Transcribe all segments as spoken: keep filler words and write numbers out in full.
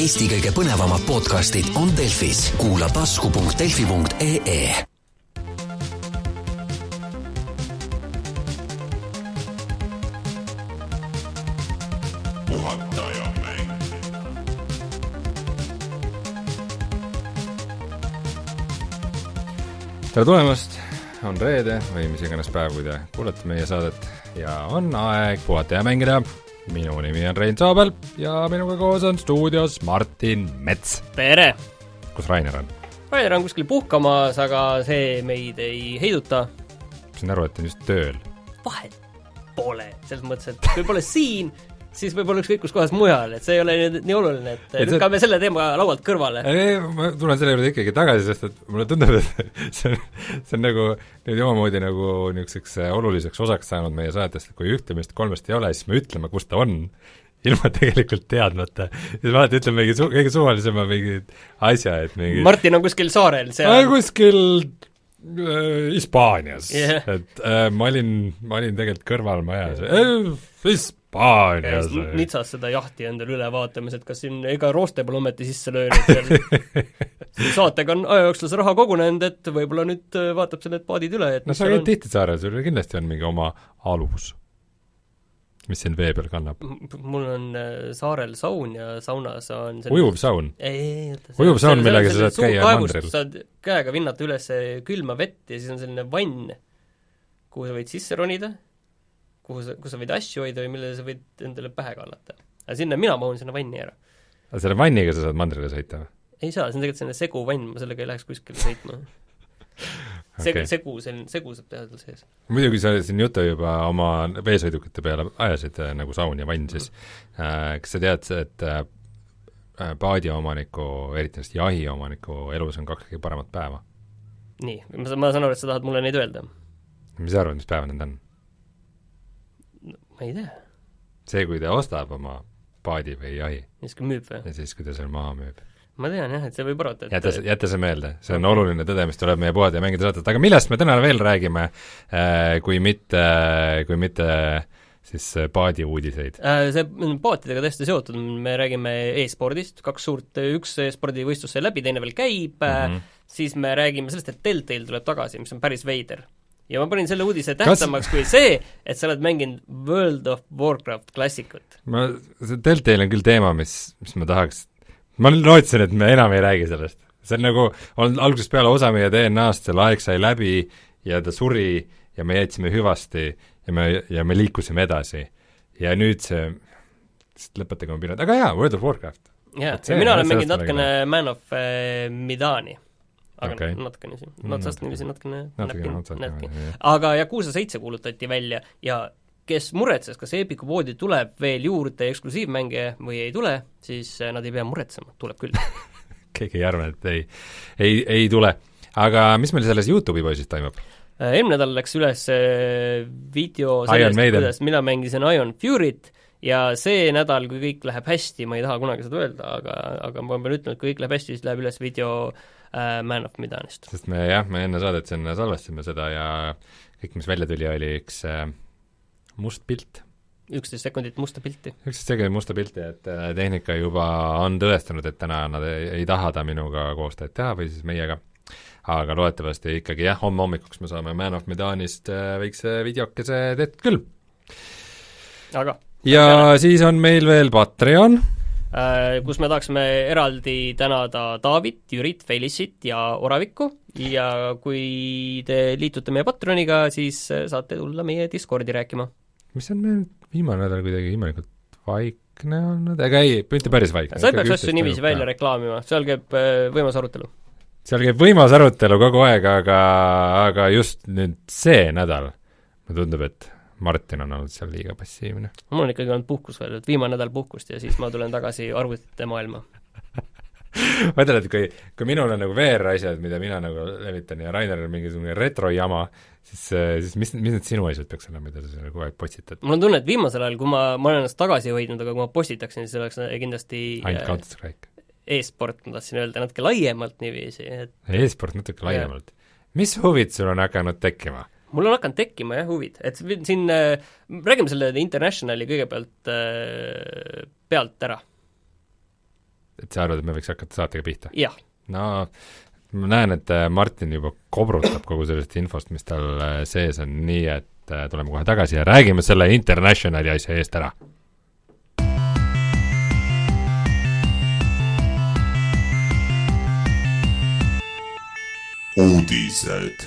Eesti kõige põnevamad podcastid on Delfis. Kuula tasku punkt delfi punkt ee. tere tulemast, on reede või mis iganes päev, kui te kuulete meie saadet ja on aeg puhata ja mängida. Minu nimi on Rein Saabel ja minuga koos on stuudios Martin Mets. Tere! Kus Rainer on? Rainer on kuskil puhkamas, aga see meid ei heiduta. Sain aru, et on just tööl. Vahet pole, selles mõttes, et kui pole siin, siis võib-olla ükskõik kus kohas mujal, et see ei ole nii, nii oluline, et, et lükkame see... selle teema laualt kõrvale. Ei, ma tulen selle juurde ikkagi tagasi, sest et mulle tundub, et see on, see on nagu nüüd omamoodi nagu niisuguseks oluliseks osaks saanud meie saatest, et kui ühtemist kolmest ei ole, siis me ütleme, kus ta on, ilma tegelikult teadmata. Siis ma alati ütlen mingi su- kõige suvalisema mingi asja, et mingi... Martin on kuskil saarel, seal... Ma kuskil äh, Hispaanias, yeah. et äh, ma olin, ma olin tegelikult kõrval majas. Äh, Hispaanias. Nitsas seda jahti endale üle vaatamas, et kas siin ega rooste pole ometi sisse löönud. Saatega on ajajookslase raha kogunenud, et võib-olla nüüd vaatab selle paadid üle. Et no sa käid tihti saarel, sul kindlasti on mingi oma alus, mis siin vee peal kannab. Mul on saarel saun ja saunas on... Ujuv saun? Ei, Ujuv saun, millega sa saad käia mandril? Saad käega vinnata üles külma vett ja siis on selline vann, kuhu sa võid sisse ronida, kuhu sa, kus sa võid asju hoida või millele sa võid endale pähe kallata. Aga sinna mina mahun sinna vanni ära. Aga selle vanniga sa saad mandrile sõita või? Ei saa, see on tegelikult selline segu vann, ma sellega ei läheks kuskile sõitma. Seg, okay. Segu, selline segu saab teha seal sees. Muidugi sa siin jutu juba oma veesõidukite peale ajasid nagu saun ja vann, siis mm. äh, kas sa tead, et äh, paadiomaniku, eriti näist jahiomaniku elus on kaks kõige paremat päeva? Nii, ma, ma saan aru, et sa tahad mulle neid öelda. Mis sa arvad, mis päeva need on? Ma ei tea. See, kui ta ostab oma paadi või jahi. Siis kui müüb või? Ja siis, kui ta seal maha müüb. Ma tean jah, et see võib arvata, et... Jäta, jäta see meelde, see on oluline tõde, mis tuleb meie puhata ja mängida saadet, aga millest me täna veel räägime, kui mitte, kui mitte siis paadi uudiseid? See on paatidega tõesti seotud, me räägime e-spordist, kaks suurt, üks e-spordivõistlus sai läbi, teine veel käib, mm-hmm. siis me räägime sellest, et Telltale tuleb tagasi, mis on päris veider. Ja ma panin selle uudise tähtsamaks Kas... kui see, et sa oled mänginud World of Warcraft klassikut. Ma, see Telltale on küll teema, mis, mis ma tahaks... Ma lootsin, et me enam ei räägi sellest. See on nagu, on algusest peale osa meie D N A-st, selle aeg sai läbi ja ta suri ja me jätsime hüvasti ja me, ja me liikusime edasi. Ja nüüd see, lõpetage oma piirad, aga jaa, World of Warcraft. Jaa, ja mina olen mänginud natukene Man of äh, Midani. Aga okay. natukene siin, natsast niiviisi natukene, natukene, natukene, natukene. Aga Yakuza seitse kuulutati välja ja kes muretses, kas Epiku poodi tuleb veel juurde eksklusiivmänge või ei tule, siis nad ei pea muretsema, tuleb küll. Keegi ei arva, et ei, ei, ei tule. Aga mis meil selles YouTube'i poisis toimub? Eelmine nädal läks üles video sellest, kuidas mina mängisin Iron Fury't ja see nädal, kui kõik läheb hästi, ma ei taha kunagi seda öelda, aga, aga ma pean ütlema, et kui kõik läheb hästi, siis läheb üles video äh, Man of Midanist. Sest me jah, me enne saadet sinna salvestasime seda ja kõik, mis välja tuli, oli üks äh, must pilt. üksteist sekundit musta pilti. üksteist sekundit musta pilti, et tehnika juba on tõestanud, et täna nad ei, ei taha ta minuga koostööd teha või siis meiega. Aga loetavasti ikkagi jah, homme hommikuks me saame Man of Medanist väikse videokese tehtud küll. Aga ja peale. Siis on meil veel Patreon, kus me tahaksime eraldi tänada Daavit, Jürit, Felicit ja Oravikku ja kui te liitute meie Patreoniga, siis saate tulla meie Discordi rääkima. Mis on meil viimane nädal kuidagi imelikult vaikne olnud, ega ei, mitte päris vaikne. Sa ei peaks asju niiviisi välja reklaamima, seal käib võimas arutelu. Seal käib võimas arutelu kogu aeg, aga, aga just nüüd see nädal ma tundub, et Martin on olnud seal liiga passiivne. Mul on ikkagi olnud puhkus veel, et viimane nädal puhkust ja siis ma tulen tagasi arvutite maailma. ma ütlen, et kui, kui minul on nagu V R-asjad, mida mina nagu levitan ja Rainer on mingisugune retrojama, siis, siis mis, mis need sinu asjad peaks olema, mida sa kogu aeg postitad? Mul on tunne, et viimasel ajal, kui ma, ma olen ennast tagasi hoidnud, aga kui ma postitaksin, siis oleks kindlasti ainult Counter-Strike. E-sport, ma tahtsin öelda, natuke laiemalt niiviisi et... E-sport natuke laiemalt. Mis huvid sul on hakanud tekkima? Mul on hakanud tekkima jah huvid, et siin äh, räägime selle Internationali kõigepealt äh, pealt ära. sa arvad, et me võiks hakata saatega pihta? jah. No ma näen, et Martin juba kobrutab kogu sellest infost, mis tal sees on, nii et tuleme kohe tagasi ja räägime selle Internationali asja eest ära. uudised.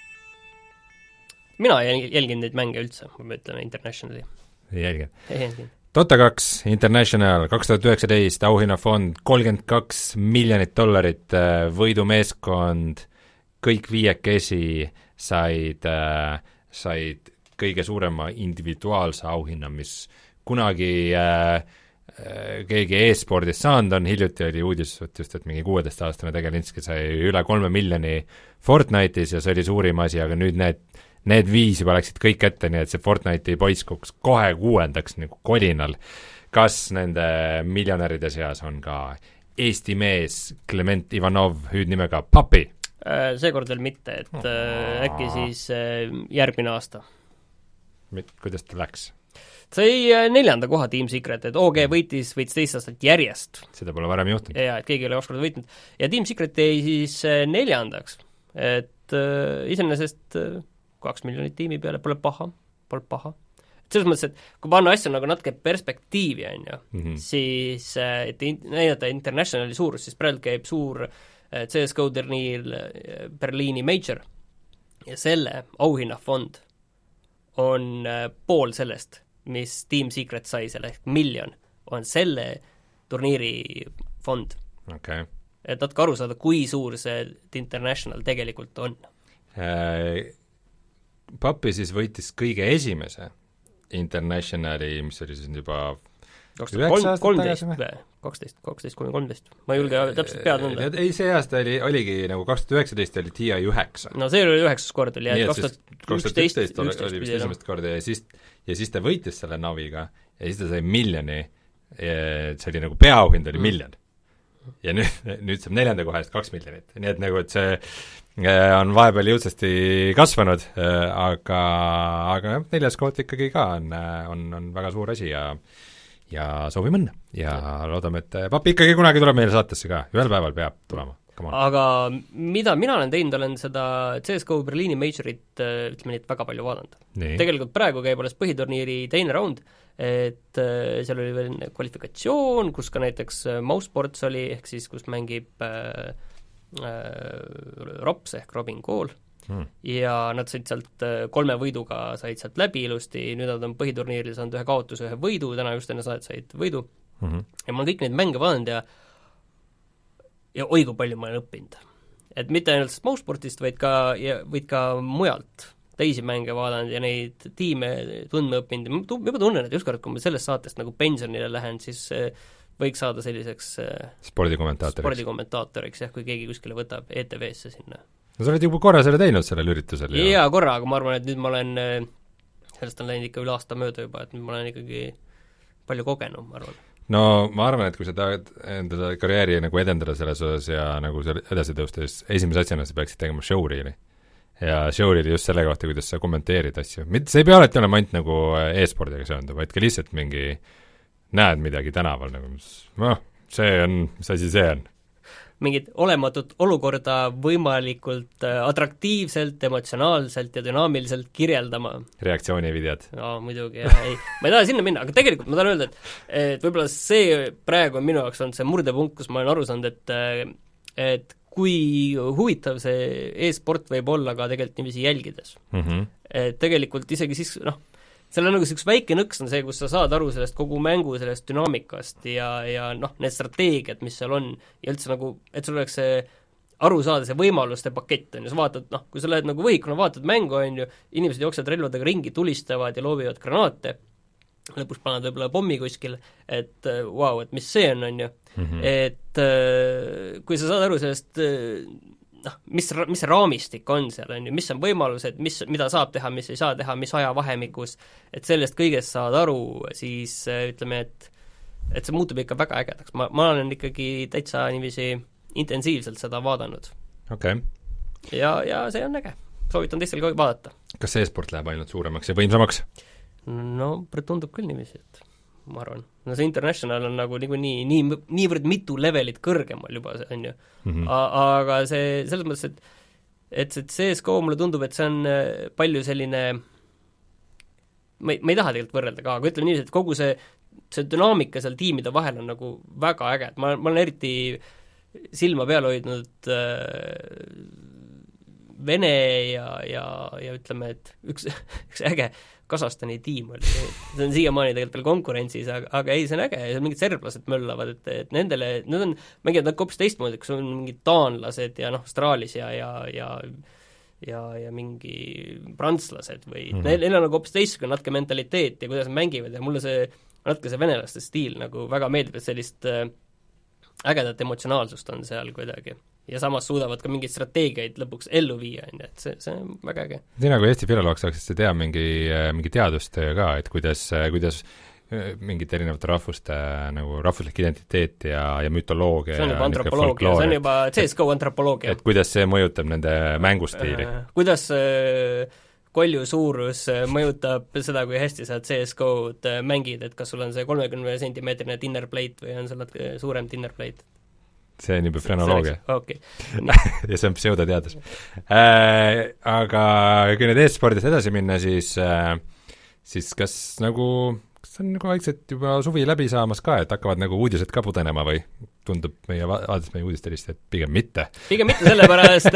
Mina jälgin neid mänge üldse, kui me ütleme Internationali. Ei jälgin. Ei jälgin. Dota kaks International kaks tuhat üheksateist auhinnafond kolmkümmend kaks miljonit dollarit, võidumeeskond, kõik viiekesi said, said kõige suurema individuaalse auhinna, mis kunagi äh, keegi e-spordist saanud on, hiljuti oli uudis just, et mingi kuueteistaastane Tegelinski sai üle kolme miljoni Fortnite'is ja see oli suurim asi, aga nüüd need, need viis juba läksid kõik ette, nii et see Fortnite'i poiss kukkus kohe kuuendaks nagu kolinal. Kas nende miljonäride seas on ka Eesti mees Klement Ivanov, hüüdnimega Papi? Seekord veel mitte, et äh, äkki siis äh, järgmine aasta. Kuidas ta läks? sai neljanda koha Team Secret, et O G võitis, võitis teist aastat järjest. Seda pole varem juhtunud. Ja, et keegi ei ole kaks korda võitnud. Ja Team Secret jäi siis neljandaks, et äh, iseenesest äh, kaks miljonit tiimi peale pole paha, pole paha. Et selles mõttes, et kui panna asja nagu natuke perspektiivi, on ju, mm-hmm. siis äh, et in, näidata Internationali suurus, siis praegu käib suur äh, C S G O turniir äh, Berliini Major ja selle auhinnafond on äh, pool sellest, mis Team Secret sai, selle ehk miljon, on selle turniiri fond. Okay. Et natuke aru saada, kui suur see International tegelikult on. Papi siis võitis kõige esimese Internationali, mis oli siis juba kolmteist, kaksteist, kaksteist, kolmteist. Ma ei julge täpselt pead nõnda. Ei, see aasta oli, oligi nagu kaks tuhat üheksateist oli T I üheksa. No see oli üheksas kord oli, ja kaks tuhat üksteist oli vist esimest korda ja siis, ja siis ta võitis selle naviga ja siis ta sai miljoni, see oli nagu peaauhind oli miljon. Ja nüüd, nüüd saab neljanda koha eest kaks miljonit. Nii et nagu, et see on vahepeal jõudsasti kasvanud, aga, aga neljas koht ikkagi ka on, on, on väga suur asi ja ja soovime õnne ja loodame, et Papi ikkagi kunagi tuleb meile saatesse ka, ühel päeval peab tulema. Aga mida mina olen teinud, olen seda C S G O Berliini Majorit, ütleme nii, väga palju vaadanud. Nii. Tegelikult praegu käib alles põhiturniiri teine round, et seal oli veel kvalifikatsioon, kus ka näiteks Mousesports oli, ehk siis kus mängib äh, äh, Rops ehk Robin Kool hmm. ja nad said sealt kolme võiduga, said sealt läbi ilusti, nüüd nad on põhiturniiril saanud ühe kaotuse, ühe võidu, täna just enne saad said võidu hmm. ja ma olen kõik neid mänge vaadanud ja ja oi, kui palju ma olen õppinud. Et mitte ainult Mousesportist, vaid ka, ja, vaid ka mujalt teisi mänge vaadanud ja neid tiime tundma õppinud. Ma juba tunnen, et ükskord, kui ma sellest saatest nagu pensionile lähen, siis võiks saada selliseks spordikommentaatoriks, spordikommentaatoriks jah, kui keegi kuskile võtab E T V-sse sinna. No sa oled juba korra selle teinud sellel üritusel. Ja, ja korra, aga ma arvan, et nüüd ma olen, sellest on läinud ikka üle aasta mööda juba, et nüüd ma olen ikkagi palju kogenud, ma arvan. No ma arvan, et kui sa tahad enda karjääri nagu edendada selles osas ja nagu seal edasi tõusta, siis esimese asjana sa peaksid tegema showreeli. Ja showreeli just selle kohta, kuidas sa kommenteerid asju. See ei pea alati olema ainult nagu e-spordiga seonduv, vaid ka lihtsalt mingi näed midagi tänaval, nagu noh, see on, mis asi see on? Mingid olematut olukorda võimalikult atraktiivselt, emotsionaalselt ja dünaamiliselt kirjeldama. Reaktsioonivideod. No muidugi, jah, ei. Ma ei taha sinna minna, aga tegelikult ma tahan öelda, et, et võib-olla see praegu on minu jaoks on see murdepunkt, kus ma olen aru saanud, et, et kui huvitav see e-sport võib olla ka tegelikult niiviisi jälgides. Mm-hmm. Et tegelikult isegi siis, noh, seal on nagu üks väike nõks on see, kus sa saad aru sellest kogu mängu, sellest dünaamikast ja, ja noh, need strateegiad, mis seal on, ja üldse nagu, et sul oleks see aru saada, see võimaluste pakett on ju, sa vaatad, noh, kui sa lähed nagu võhikuna, vaatad mängu, on ju, inimesed jooksevad relvadega ringi, tulistavad ja loobivad granaate, lõpuks paned võib-olla pommi kuskil, et vau, wow, et mis see on, on ju, mm-hmm. et kui sa saad aru sellest noh, mis, mis see raamistik on seal, on ju, mis on võimalused, mis, mida saab teha, mis ei saa teha, mis ajavahemikus, et sellest kõigest saad aru, siis ütleme, et et see muutub ikka väga ägedaks. Ma, ma olen ikkagi täitsa niiviisi intensiivselt seda vaadanud. Okay. Ja, ja see on äge. Soovitan teistel ka vaadata. Kas see e-sport läheb ainult suuremaks ja võimsamaks? No, tundub küll niiviisi, et ma arvan. no see International on nagu niikuinii nii, nii, niivõrd mitu levelit kõrgemal juba, see on ju mm. -hmm. aga see, selles mõttes, et et see C S G O mulle tundub, et see on palju selline, ma ei, ma ei taha tegelikult võrrelda ka, aga ütleme niiviisi, et kogu see, see dünaamika seal tiimide vahel on nagu väga äge, et ma, ma olen eriti silma peal hoidnud äh, Vene ja, ja, ja ütleme, et üks, üks äge Kasahstani tiim oli, see on siiamaani tegelikult veel konkurentsis, aga, aga ei, see on äge, seal mingid serblased möllavad, et, et nendele, need on, mängivad nad hoopis teistmoodi, kus on mingid taanlased ja noh, Austraalis ja, ja, ja ja, ja mingi prantslased või mm -hmm. neil, neil on nagu hoopis teistsugune natuke mentaliteet ja kuidas nad mängivad ja mulle see, natuke see venelaste stiil nagu väga meeldib, et sellist äh, ägedat emotsionaalsust on seal kuidagi. Ja samas suudavad ka mingeid strateegiaid lõpuks ellu viia, et see, see on väga äge. Sina kui Eesti filoloog saaksid teha mingi, mingi teadustöö ka, et kuidas, kuidas mingite erinevate rahvuste nagu rahvuslik identiteet ja, ja mütoloogia see on juba antropoloogia, see on juba C S G O antropoloogia. Et kuidas see mõjutab nende mängustiili? Äh, kuidas äh, kolju suurus mõjutab seda, kui hästi sa C S G O-d mängid, et kas sul on see kolmekümne sentimeetrine dinner plate või on sul suurem dinner plate? See on juba frenoloogia. Okay. ja see on pseudoteadus äh,. Aga kui nüüd e-spordis edasi minna, siis äh, siis kas nagu kas on nagu vaikselt juba suvi läbi saamas ka, et hakkavad nagu uudised ka pudenema või tundub meie vaadates meie uudistelist, et pigem mitte? Pigem mitte sellepärast,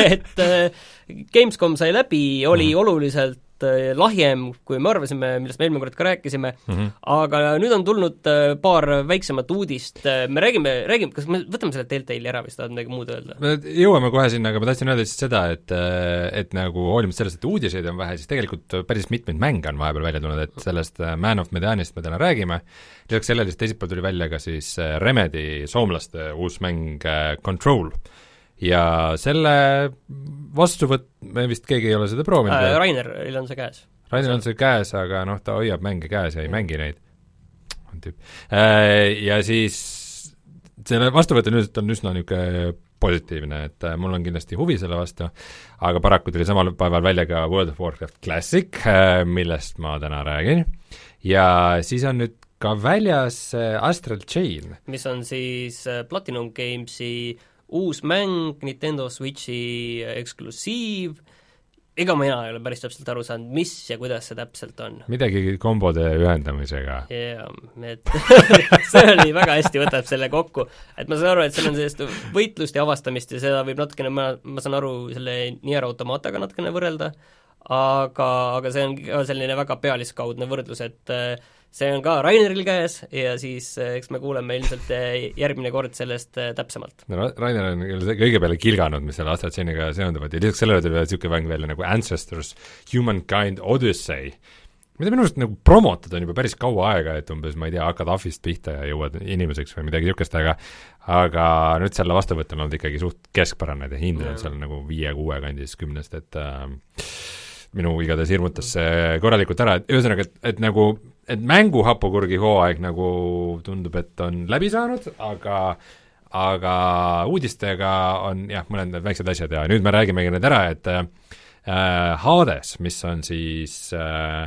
et Gamescom sai läbi, oli mm. oluliselt lahjem, kui me arvasime, millest me eelmine kord ka rääkisime mm, -hmm. aga nüüd on tulnud paar väiksemat uudist, me räägime, räägime, kas me võtame selle Telltale'i ära või sa tahad midagi muud öelda? me jõuame kohe sinna, aga ma tahtsin öelda siis seda, et et nagu hoolimata sellest, et uudiseid on vähe, siis tegelikult päris mitmeid mänge on vahepeal välja tulnud, et sellest Man of Medanist me täna räägime, lisaks sellele siis teisipäeval tuli välja ka siis Remedy soomlaste uus mäng Control ja selle vastuvõtt, me vist keegi ei ole seda proovinud äh,. Raineril on see käes. Rainer on see käes, aga noh, ta hoiab mänge käes ja ei mängi neid. Äh, ja siis selle vastuvõtt on üldiselt on üsna niisugune positiivne, et äh, mul on kindlasti huvi selle vastu, aga paraku tuli samal päeval välja ka World of Warcraft Classic äh,, millest ma täna räägin, ja siis on nüüd ka väljas äh, Astral Chain. mis on siis äh, Platinum Gamesi uus mäng, Nintendo Switchi eksklusiiv, ega mina ei ole päris täpselt aru saanud, mis ja kuidas see täpselt on. Midagi kombode ühendamisega. jaa, et see oli väga hästi, võtab selle kokku, et ma saan aru, et seal on sellist võitlust ja avastamist ja seda võib natukene, ma, ma saan aru, selle Nier Automataga natukene võrrelda, aga, aga see on ka selline väga pealiskaudne võrdlus, et see on ka Raineril käes ja siis eks me kuuleme ilmselt järgmine kord sellest täpsemalt. no Rainer on küll kõige peale kilganud, mis selle Astral Chainiga seonduvad ja lisaks sellele tuli niisugune mäng välja nagu Ancestors Humankind Odyssey, mida minu arust nagu promotada on juba päris kaua aega, et umbes, ma ei tea, hakkad ahvist pihta ja jõuad inimeseks või midagi niisugust, aga aga nüüd selle vastuvõtt on olnud ikkagi suht keskpärane ja hind on seal nagu viie-kuue kandis kümnest, et äh, minu igatahes hirmutas see korralikult ära, et ühesõnaga, et, et nagu et mängu hapukurgi hooaeg nagu tundub, et on läbi saanud, aga aga uudistega on jah, mõned need väiksed asjad ja nüüd me räägimegi need ära, et äh, Hades, mis on siis äh,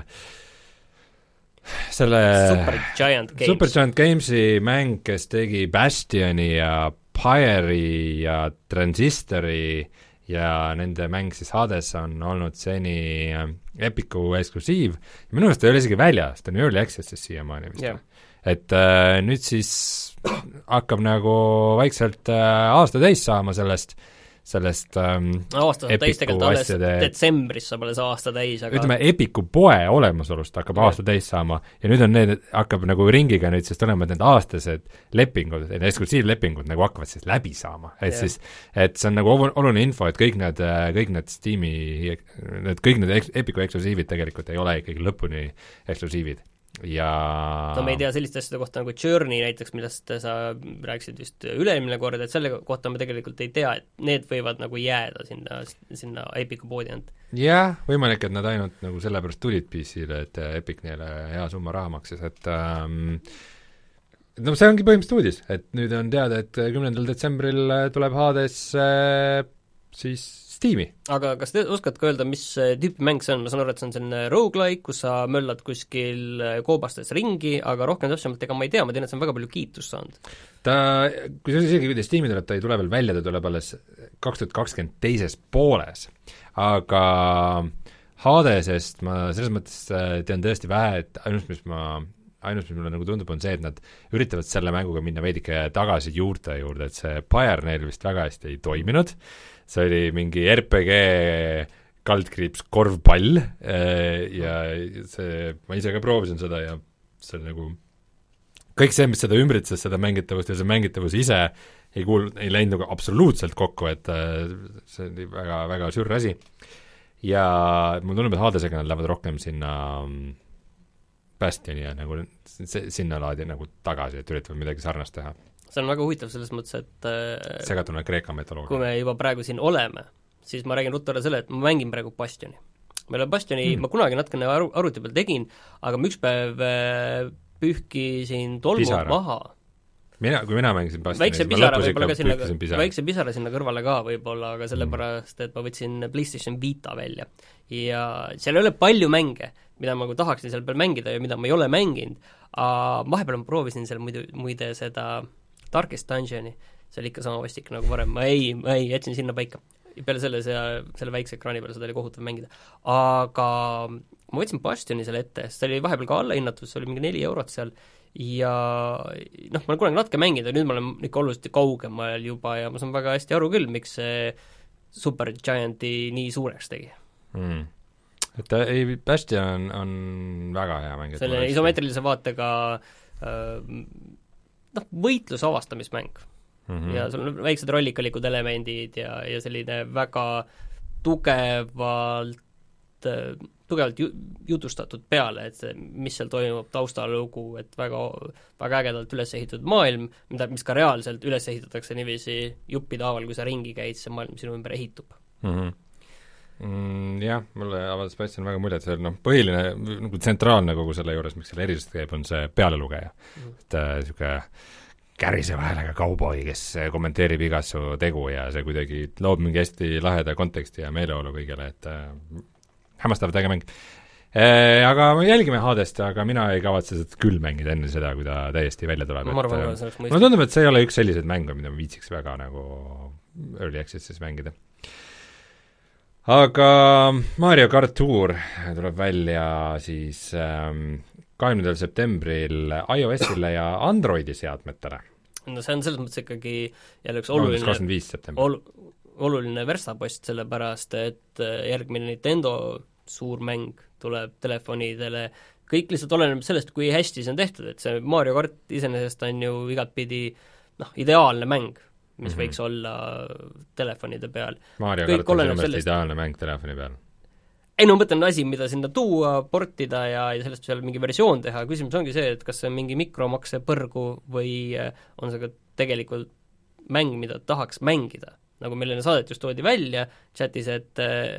selle Supergiant Games. Supergiant Gamesi mäng, kes tegi Bastioni ja Pyre'i ja Transistori ja nende mäng siis Hades on olnud seni Epicu eksklusiiv ja minu arust ei ole isegi väljas, ta on Early Access'is siiamaani vist yeah.. et äh, nüüd siis hakkab nagu vaikselt äh, aasta täis saama sellest sellest ähm, aasta täis tegelikult alles detsembris saab alles aasta täis, aga ütleme, Epicu poe olemasolust hakkab yeah. aasta täis saama ja nüüd on need, hakkab nagu ringiga nüüd siis tulema need aastased lepingud, need eksklusiivlepingud nagu hakkavad siis läbi saama, et yeah. siis et see on nagu oluline info, et kõik need, kõik need Steam'i, need kõik need Epicu eksklusiivid tegelikult ei ole ikkagi lõpuni eksklusiivid ja no me ei tea selliste asjade kohta nagu Journey näiteks, millest sa rääkisid vist üle-eelmine kord, et selle kohta me tegelikult ei tea, et need võivad nagu jääda sinna, sinna Epicu poodi ainult. jah, võimalik, et nad ainult nagu sellepärast tulid P C-le, et Epic neile hea summa raha maksis, et ähm, no see ongi põhimõtteliselt uudis, et nüüd on teada, et kümnendal detsembril tuleb Hades äh, siis Steam'i. Aga kas te oskad ka öelda, mis tüüpi mäng see on? Ma saan aru, et see on selline roguelike, kus sa möllad kuskil koobastes ringi, aga rohkem täpsemalt ega ma ei tea, ma tean, et see on väga palju kiitust saanud. Ta, kui see isegi kuidas Steam'i tuleb, ta ei tule veel välja, ta tuleb alles kaks tuhat kakskümmend teises pooles. Aga Hadesest ma selles mõttes tean tõesti vähe, et ainus, mis ma ainus, mis mulle nagu tundub, on see, et nad üritavad selle mänguga minna veidike tagasi juurte juurde, et see Pyre neil vist väga hästi ei toiminud, see oli mingi R P G kaldkriips korvpall ja see, ma ise ka proovisin seda ja see nagu kõik see, mis seda ümbritses, seda mängitavust ja see mängitavus ise ei kuul-, ei läinud nagu absoluutselt kokku, et see oli väga, väga sür asi. Ja mul tundub, et Hadesega nad lähevad rohkem sinna Bastioni ja nagu sinna laadi nagu tagasi, et üritavad midagi sarnast teha. See on väga huvitav selles mõttes, et segatuna Kreeka metoloogia. Kui me juba praegu siin oleme, siis ma räägin ruttu ära selle, et ma mängin praegu Bastioni. Meile Bastioni mm. ma kunagi natukene aru, aruti peal tegin, aga ma üks päev pühkisin tolmu Pisara. Maha. Mina, kui mina mängisin Bastioni, väikse pisara võib-olla ka sinna, pisara. väikse pisara sinna kõrvale ka võib-olla, aga sellepärast, et ma võtsin PlayStation Vita välja. Ja seal ei ole palju mänge, mida ma tahaksin seal peal mängida ja mida ma ei ole mänginud, aga vahepeal ma proovisin seal muidu, muide seda Darkest Dungeoni, see oli ikka sama vastik nagu varem, ma ei, ma ei, jätsin sinna paika. Peale selle, see, selle väikse ekraani peale seda oli kohutav mängida. Aga ma võtsin Bastioni selle ette, see oli vahepeal ka allahinnatus, see oli mingi neli eurot seal ja noh, ma olen kunagi natuke mänginud ja nüüd ma olen ikka oluliselt kaugemal juba ja ma saan väga hästi aru küll, miks see Super Gianti nii suureks tegi mm.. Et ei, Bastion on, on väga hea mäng. Selle isomeetrilise vaatega äh, noh, võitlus avastamismäng mm -hmm. ja sul on väiksed rollikalikud elemendid ja, ja selline väga tugevalt tugevalt ju, jutustatud peale, et see, mis seal toimub, taustalugu, et väga, väga ägedalt üles ehitatud maailm, mida, mis ka reaalselt üles ehitatakse niiviisi juppide haaval, kui sa ringi käid, see maailm sinu ümber ehitub mm. -hmm. Mm, jah, mulle avaldas Bastion väga mulje, et see noh, põhiline nagu tsentraalne kogu selle juures, miks selle erisust käib, on see pealelugeja mm. et niisugune äh, kärise vahelaga kauboi, kes kommenteerib igas su tegu ja see kuidagi loob mingi hästi laheda konteksti ja meeleolu kõigele, et äh, hämmastavalt äge mäng. E, aga me jälgime Hadest, aga mina ei kavatse seda küll mängida enne seda, kui ta täiesti välja tuleb. Ma arvan, et see oleks mõistlik. Mulle tundub, et see ei ole üks selliseid mänge, mida ma viitsiks väga nagu early access'is mängida. Aga Mario Kart Tour tuleb välja siis ähm, kahekümnendal septembril iOS-ile ja Androidi seadmetele. No see on selles mõttes ikkagi jälle üks oluline kakskümmend viis september ol, oluline verstapost, sellepärast et järgmine Nintendo suur mäng tuleb telefonidele, kõik lihtsalt oleneb sellest, kui hästi see on tehtud, et see Mario Kart iseenesest on ju igatpidi noh, ideaalne mäng, mis mm-hmm. võiks olla telefonide peal. Mario kõik Kart on sellest sellest... ideaalne mäng telefoni peal. Ei no mõtlen asi, mida sinna tuua, portida ja, ja sellest seal mingi versioon teha, küsimus ongi see, et kas see on mingi mikromakse põrgu või on see ka tegelikult mäng, mida tahaks mängida. Nagu meile saadet just toodi välja chatis, et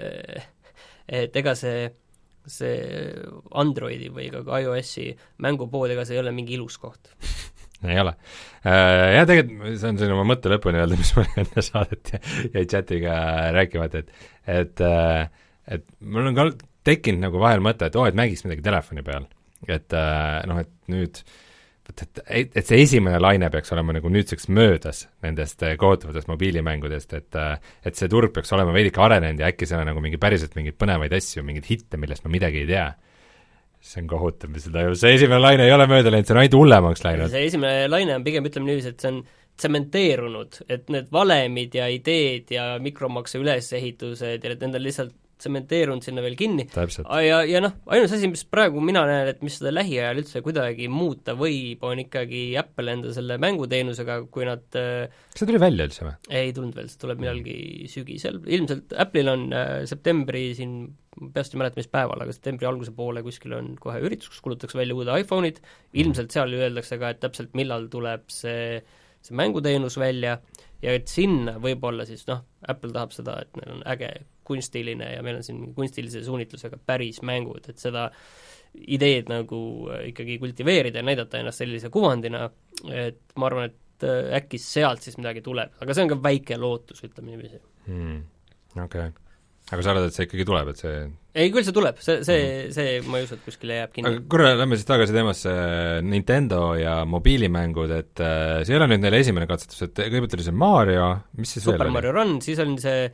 et ega see, see Androidi või ka iOS-i mängupood, ega see ei ole mingi ilus koht. Ei ole. Ja tegelikult see on selline oma mõtte lõpuni öelda, mis ma enne saadet ja, ja chatiga rääkivad, et et, et mul on ka tekkinud nagu vahel mõte, et oo, et mängiks midagi telefoni peal. Et noh, et nüüd et, et see esimene laine peaks olema nagu nüüdseks möödas nendest kohutavatest mobiilimängudest, et et see turg peaks olema veidike arenenud ja äkki seal on nagu mingi päriselt mingeid põnevaid asju, mingeid hitte, millest ma midagi ei tea. See on kohutav, seda ju, see esimene laine ei ole mööda läinud, see on ainult hullemaks läinud. See esimene laine on pigem, ütleme niiviisi, et see on tsementeerunud, et need valemid ja ideed ja mikromakse ülesehitused ja need on lihtsalt tsementeerunud sinna veel kinni. ja, ja noh, ainus asi, mis praegu mina näen, et mis seda lähiajal üldse kuidagi muuta võib, on ikkagi Apple enda selle mänguteenusega, kui nad see tuli välja üldse või? Ei tulnud veel, see tuleb millalgi sügisel, ilmselt Apple'il on äh, septembri siin, peast ei mäleta, mis päeval, aga septembri alguse poole kuskil on kohe üritus, kus kulutatakse välja uued iPhone'id, ilmselt seal öeldakse ka, et täpselt millal tuleb see, see mänguteenus välja ja et sinna võib-olla siis noh, Apple tahab seda, et neil on äge kunstiline ja meil on siin kunstilise suunitlusega päris mängud, et seda ideed nagu ikkagi kultiveerida ja näidata ennast sellise kuvandina, et ma arvan, et äkki sealt siis midagi tuleb, aga see on ka väike lootus, ütleme niiviisi hmm.. okei okay. Aga sa arvad, et see ikkagi tuleb, et see ei, küll see tuleb, see, see, see ma ei usu, et kuskile jääb kinni. Aga korra lähme siis tagasi teemasse Nintendo ja mobiilimängud, et äh, see ei ole nüüd neile esimene katsetus, et kõigepealt oli see Mario, mis siis Super veel oli? Mario Run, siis on see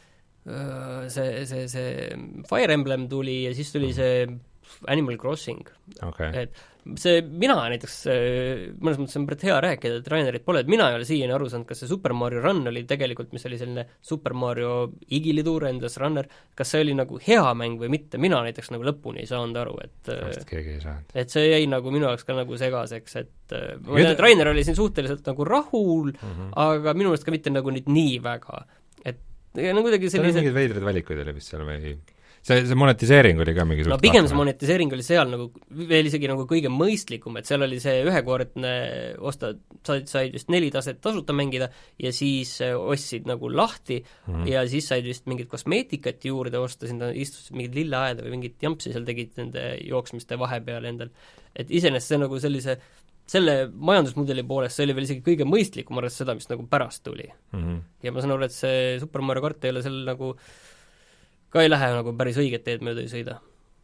see, see, see Fire Emblem tuli ja siis tuli see Animal Crossing okay. Et see, mina näiteks, mõnes mõttes on pärit hea rääkida, et Rainerit pole, et mina ei ole siiani aru saanud, kas see Super Mario Run oli tegelikult, mis oli selline Super Mario igilituur endas runner, kas see oli nagu hea mäng või mitte, mina näiteks nagu lõpuni ei saanud aru, et Vast keegi ei saanud. Et see jäi nagu minu jaoks ka nagu segaseks, et ma tean, et Rainer oli siin suhteliselt nagu rahul mm, -hmm. aga minu meelest ka mitte nagu nüüd nii väga, et no kuidagi sellise seal oli mingid veidrad valikuid oli vist seal või see, see monetiseering oli ka mingi no pigem see monetiseering oli seal nagu veel isegi nagu kõige mõistlikum, et seal oli see ühekordne osta, said, said vist neli taset tasuta mängida ja siis ostsid nagu lahti mm -hmm. ja siis said vist mingit kosmeetikat juurde osta, sinna istusid mingid lilleaeda või mingit jampsi seal tegid nende jooksmiste vahepeal endal. Et iseenesest see nagu sellise selle majandusmudeli poolest see oli veel isegi kõige mõistlikum, arvestades seda, mis nagu pärast tuli mm. -hmm. Ja ma saan aru, et see Super Mario kart ei ole seal nagu ka ei lähe nagu päris õiget teed mööda ei sõida.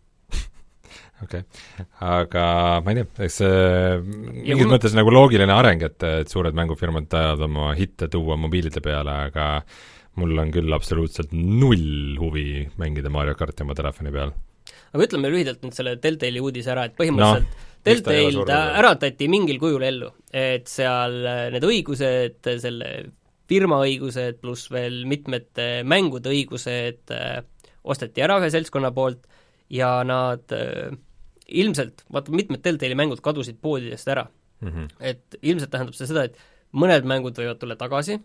okei okay., aga ma ei tea, eks see mingis mul... mõttes nagu loogiline areng, et, et suured mängufirmad tahavad oma hitte tuua mobiilide peale, aga mul on küll absoluutselt null huvi mängida Mario karti oma telefoni peal. Aga ütleme lühidalt nüüd selle Telltale'i uudise ära, et põhimõtteliselt no, Telltale ta äratati mingil kujul ellu, et seal need õigused, selle firma õigused pluss veel mitmete mängude õigused äh, osteti ära ühe seltskonna poolt ja nad äh, ilmselt, vaata mitmed Telltale'i mängud kadusid poodidest ära mm. -hmm. Et ilmselt tähendab see seda, et mõned mängud võivad tulla tagasi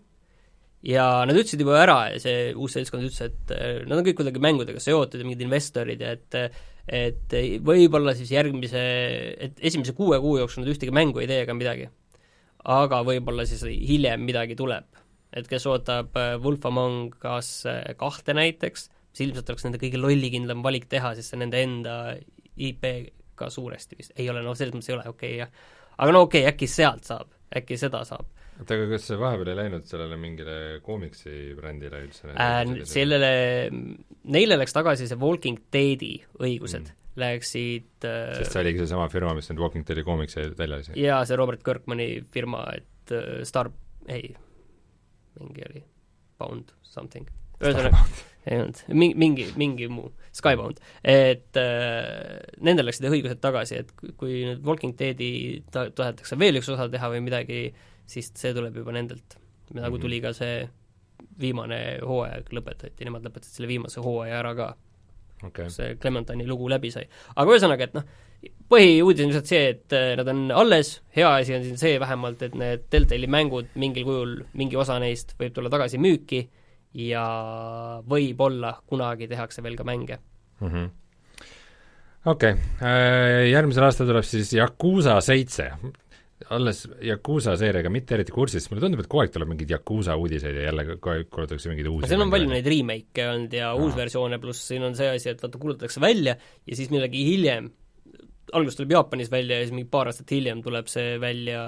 ja nad ütlesid juba ära ja see uus seltskond ütles, et äh, nad on kõik kuidagi mängudega seotud ja mingid investorid ja et et võib-olla siis järgmise, et esimese kuue kuu jooksul nad ühtegi mängu ei tee ega midagi. Aga võib-olla siis hiljem midagi tuleb. Et kes ootab Wolf Among Us kahte näiteks, siis ilmselt oleks nende kõige lollikindlam valik teha, sest see nende enda I P ka suuresti vist. Ei ole, no selles mõttes ei ole, okei okay,, jah. Aga no okei okay,, äkki sealt saab, äkki seda saab. et aga kas see vahepeal ei läinud sellele mingile koomiksi brändile üldse? Äh, sellele, neile läks tagasi see Walking Deadi õigused mm. läksid äh, sest see oligi see sama firma, mis need Walking Deadi koomiksi välja oli? jaa, see Robert Kirkmani firma, et äh, Star, ei, mingi oli Bound something. Ühesõnaga, ei olnud, mingi, mingi, mingi muu, Skybound, et äh, nendel läksid õigused tagasi, et kui nüüd Walking Deadi ta-, tahetakse veel üks osa teha või midagi, siis see tuleb juba nendelt. Nagu tuli ka see viimane hooaeg lõpetati, nemad lõpetasid selle viimase hooaja ära ka okay.. See Clementini lugu läbi sai. Aga ühesõnaga, et noh, põhiuudis on lihtsalt see, et nad on alles, hea asi on siin see vähemalt, et need Telltale'i mängud mingil kujul, mingi osa neist võib tulla tagasi müüki ja võib-olla kunagi tehakse veel ka mänge mm. -hmm. Okei okay., järgmisel aastal tuleb siis Yakuusa seitse. Alles Yakuusa seeriaga mitte eriti kursis, mulle tundub, et kogu aeg tuleb mingeid Yakuusa uudiseid ja jälle kogu aeg kuulutatakse mingeid uusi. Siin on palju neid remake'e olnud ja no. uusversioone, pluss siin on see asi, et vaata kuulutatakse välja ja siis millegi hiljem, alguses tuleb Jaapanis välja ja siis mingi paar aastat hiljem tuleb see välja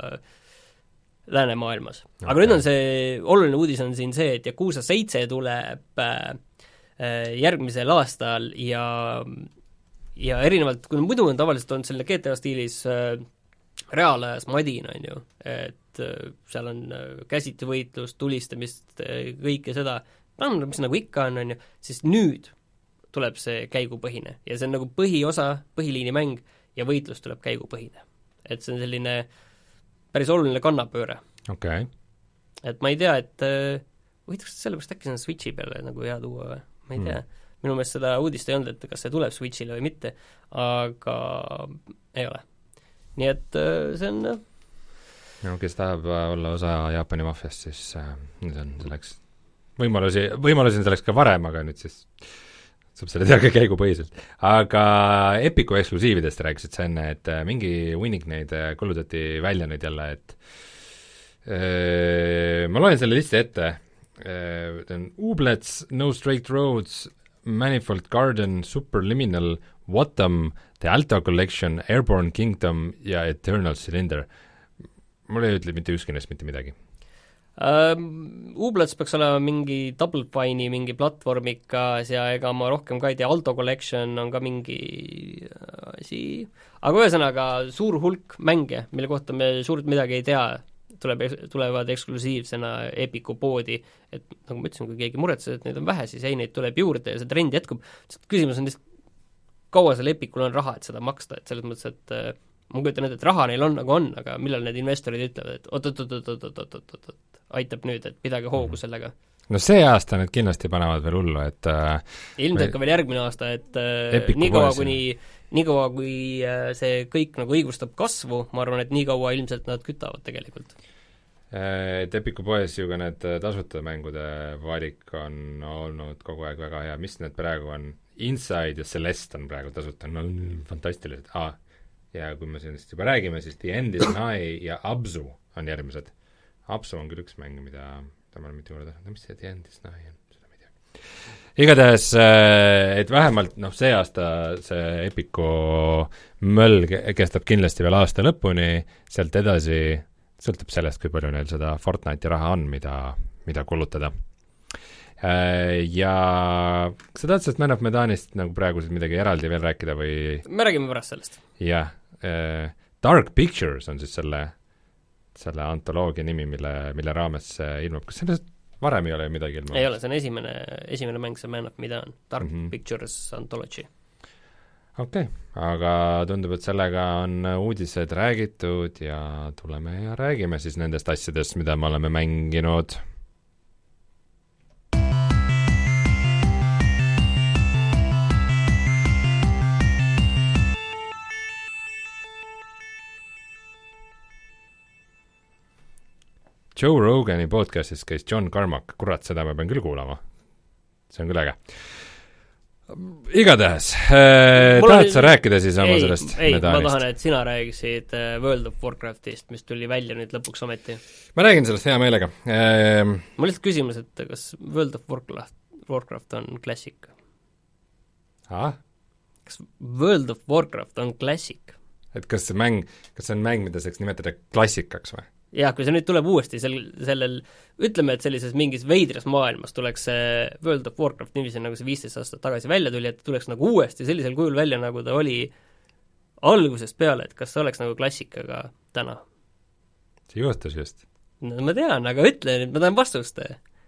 läänemaailmas. Aga okay. Nüüd on see, oluline uudis on siin see, et Yakuusa seitse tuleb äh, järgmisel aastal ja ja erinevalt, kui muidu on tavaliselt on selline G T A stiilis äh, reaalajas madin, on ju, et äh, seal on äh, käsitivõitlust, tulistamist, äh, kõike seda, mis nagu ikka on, on ju, siis nüüd tuleb see käigupõhine ja see on nagu põhiosa, põhiliini mäng ja võitlus tuleb käigupõhine. Et see on selline päris oluline kannapööre. Okay. Et ma ei tea, et äh, võidaks sellepärast äkki see on Switchi peale nagu hea tuua või? Ma ei tea. Mm. Minu meelest seda uudist ei olnud, et kas see tuleb Switchile või mitte, aga ei ole. Nii et äh, see on no kes tahab olla osa Jaapani maffiast, siis äh, nüüd on selleks võimalusi, võimalusi on selleks ka varem, aga nüüd siis saab selle teha ka käigupõhiselt. Aga Epiku eksklusiividest rääkisid sa enne, et mingi hunnik neid kuulutati välja nüüd jälle, et öö, ma loen selle listi ette, Ooblets, No Straight Roads, Manifold Garden, Superliminal, Wattam, The Alto Collection, Airborne Kingdom ja Eternal Cylinder. Mulle ei ütle mitte ükski neist mitte midagi. Uh, Ublets peaks olema mingi Double Fine'i mingi platvormikas ja ega ma rohkem ka ei tea, Alto Collection on ka mingi asi, aga ühesõnaga suur hulk mänge, mille kohta me suurt midagi ei tea, tuleb, tulevad eksklusiivsena Epiku poodi, et nagu ma ütlesin, kui keegi muretseb, et neid on vähe, siis ei, neid tuleb juurde ja see trend jätkub. Küsimus on lihtsalt, kaua seal Epikul on raha, et seda maksta, et selles mõttes, et ma kujutan nüüd, et raha neil on nagu on, aga millal need investorid ütlevad, et oot-oot-oot-oot-oot-oot-oot, aitab nüüd, et pidage hoogu sellega. No see aasta need kindlasti panevad veel hullu, et ilmselt me... ka veel järgmine aasta, et nii kaua, kuni, nii kaua, kui see kõik nagu õigustab kasvu, ma arvan, et nii kaua ilmselt nad kütavad tegelikult. Et Epiku poes ju ka need tasuta mängude valik on olnud kogu aeg väga hea, mis need praegu on? Inside ja Celeste on praegu tasuta, no fantastilised, aa ah, ja kui me sellest juba räägime, siis The End is Nigh ja Abzu on järgmised. Abzu on küll üks mäng, mida ta me oleme mitte juurde tahtnud, mis see The End is Nigh on, seda ma ei tea. Igatahes, et vähemalt noh, see aasta see Epiku möll kestab kindlasti veel aasta lõpuni, sealt edasi sõltub sellest, kui palju neil seda Fortnite'i raha on, mida, mida kulutada. Ja kas sa tahad sellest Man of Medanist nagu praegu midagi eraldi veel rääkida või? Me räägime pärast sellest. Jah, äh, Dark Pictures on siis selle, selle antoloogia nimi, mille, mille raames ilmub. Kas sellest varem ei ole midagi ilmunud? Ei ole, see on esimene, esimene mäng, see Man of Medan, Dark mm -hmm. Pictures Anthology. Okei, okay. Aga tundub, et sellega on uudised räägitud ja tuleme ja räägime siis nendest asjadest, mida me oleme mänginud. Joe Rogani podcastis käis John Carmack, kurat, seda ma pean küll kuulama. See on küll äge. Igatahes, äh, tahad sa rääkida siis oma ei, sellest ei, Medanist? Ma tahan, et sina räägisid World of Warcraftist, mis tuli välja nüüd lõpuks ometi. Ma räägin sellest hea meelega. Äh, ma lihtsalt küsimus, et kas World of Warcraft, Warcraft on klassik? Ah? Kas World of Warcraft on klassik? Et kas see mäng, kas see on mäng, mida saaks nimetada klassikaks või? Jah, kui see nüüd tuleb uuesti sel, sellel, ütleme, et sellises mingis veidras maailmas tuleks see World of Warcraft niiviisi, nagu see viisteist aastat tagasi välja tuli, et tuleks nagu uuesti sellisel kujul välja, nagu ta oli algusest peale, et kas see oleks nagu klassikaga täna? See juhtus just. No ma tean, aga ütle nüüd, ma tahan vastust.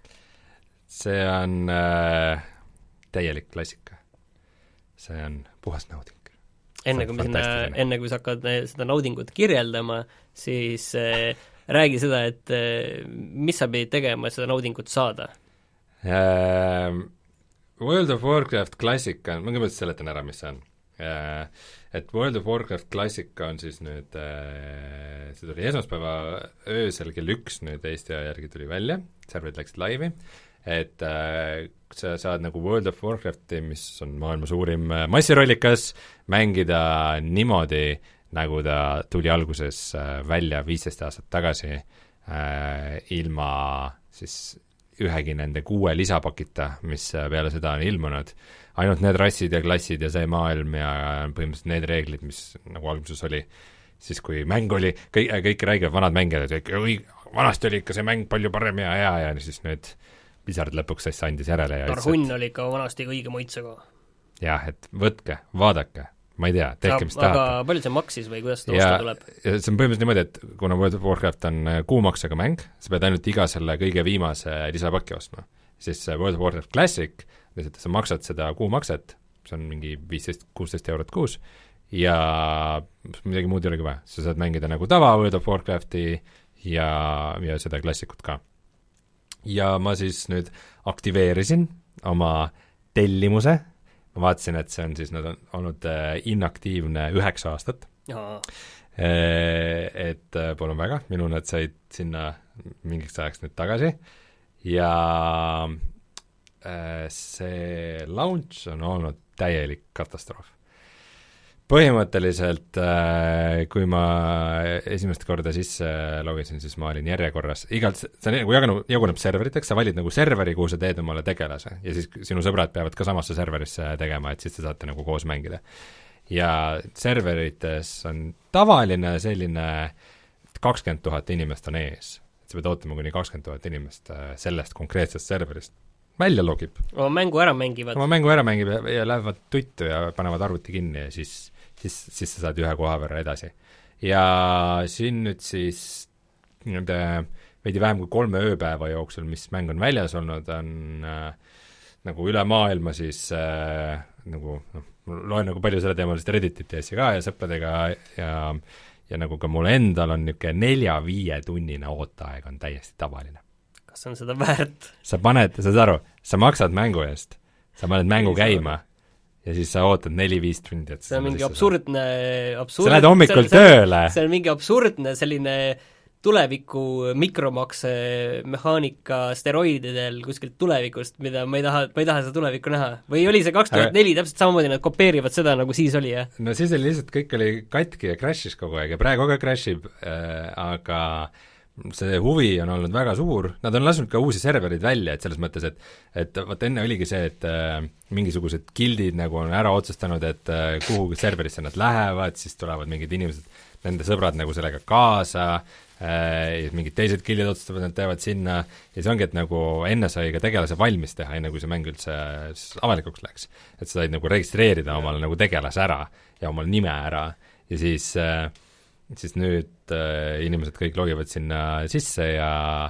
See on äh, täielik klassika. See on puhas nauding. Enne kui, sinna, enne kui sa hakkad seda naudingut kirjeldama, siis äh, räägi seda, et äh, mis sa pidid tegema, et seda naudingut saada? Uh, World of Warcraft klassika, ma kõigepealt seletan ära, mis see on. Uh, et World of Warcraft klassika on siis nüüd, uh, see tuli esmaspäeva öösel kell üks, nüüd Eesti aja järgi tuli välja, serverid läksid laivi, et uh, sa saad nagu World of Warcrafti, mis on maailma suurim massirollikas, mängida niimoodi, nagu ta tuli alguses välja viisteist aastat tagasi äh, ilma siis ühegi nende kuue lisapakita, mis peale seda on ilmunud. Ainult need rassid ja klassid ja see maailm ja põhimõtteliselt need reeglid, mis nagu alguses oli, siis kui mäng oli, kõik, kõik räägivad vanad mängijad, et vanasti oli ikka see mäng palju parem ja hea ja siis nüüd Blizzard lõpuks siis andis järele ja Tarhunn oli ikka vanasti õige muitsega. Jah, et võtke, vaadake, ma ei tea, tehke, mis tahate. Aga palju see maksis või kuidas seda osta tuleb? Ja see on põhimõtteliselt niimoodi, et kuna World of Warcraft on kuumaksega mäng, sa pead ainult iga selle kõige viimase lisapakki ostma. Siis World of Warcraft Classic, lihtsalt sa maksad seda kuumakset, see on mingi viisteist kuusteist eurot kuus, ja midagi muud ei olegi vaja. Sa saad mängida nagu tava World of Warcrafti ja, ja seda klassikut ka. Ja ma siis nüüd aktiveerisin oma tellimuse, ma vaatasin, et see on siis, nad on olnud inaktiivne üheksa aastat. Jaa. Et palun väga, minu nad said sinna mingiks ajaks nüüd tagasi ja see launch on olnud täielik katastroof. Põhimõtteliselt, kui ma esimest korda sisse logisin, siis ma olin järjekorras, igalt, see nagu jaganud, jaguneb serveriteks, sa valid nagu serveri, kuhu sa teed omale tegelase ja siis sinu sõbrad peavad ka samasse serverisse tegema, et siis te saate nagu koos mängida. Ja serverites on tavaline selline kakskümmend tuhat inimest on ees. sa pead ootama kuni kakskümmend tuhat inimest sellest konkreetsest serverist välja logib. oma mängu ära mängivad. oma mängu ära mängib ja, ja lähevad tuttu ja panevad arvuti kinni ja siis, siis, siis sa saad ühe koha võrra edasi. Ja siin nüüd siis nii-öelda veidi vähem kui kolme ööpäeva jooksul, mis mäng on väljas olnud, on äh, nagu üle maailma siis äh, nagu noh, loen nagu palju selle teemalist Redditit ja asja ka ja sõpradega ja ja nagu ka mul endal on niisugune nelja-viie tunnine ooteaeg on täiesti tavaline. Kas on seda väärt? Sa paned, sa saad aru, sa maksad mängu eest, sa paned mängu käima ja siis sa ootad neli-viis tundi, et see on mingi absurdne, absurdne sa lähed hommikul tööle. See on mingi absurdne selline tuleviku mikromakse mehaanika steroididel kuskilt tulevikust, mida ma ei taha, ma ei taha seda tulevikku näha. Või oli see kaks tuhat neli täpselt samamoodi, nad kopeerivad seda, nagu siis oli, jah? No siis oli lihtsalt, kõik oli katki ja crashis kogu aeg ja praegu ka crashib äh,, aga see huvi on olnud väga suur, nad on lasknud ka uusi serverid välja, et selles mõttes, et et vaat enne oligi see, et äh, mingisugused gildid nagu on ära otsustanud, et äh, kuhu serverisse nad lähevad, siis tulevad mingid inimesed, nende sõbrad nagu sellega kaasa äh,, mingid teised gildid otsustavad, nad teevad sinna ja see ongi, et nagu enne sai ka tegelase valmis teha, enne kui see mäng üldse avalikuks läks. Et sa said nagu registreerida omale nagu tegelase ära ja omal nime ära ja siis äh, siis nüüd äh, inimesed kõik logivad sinna sisse ja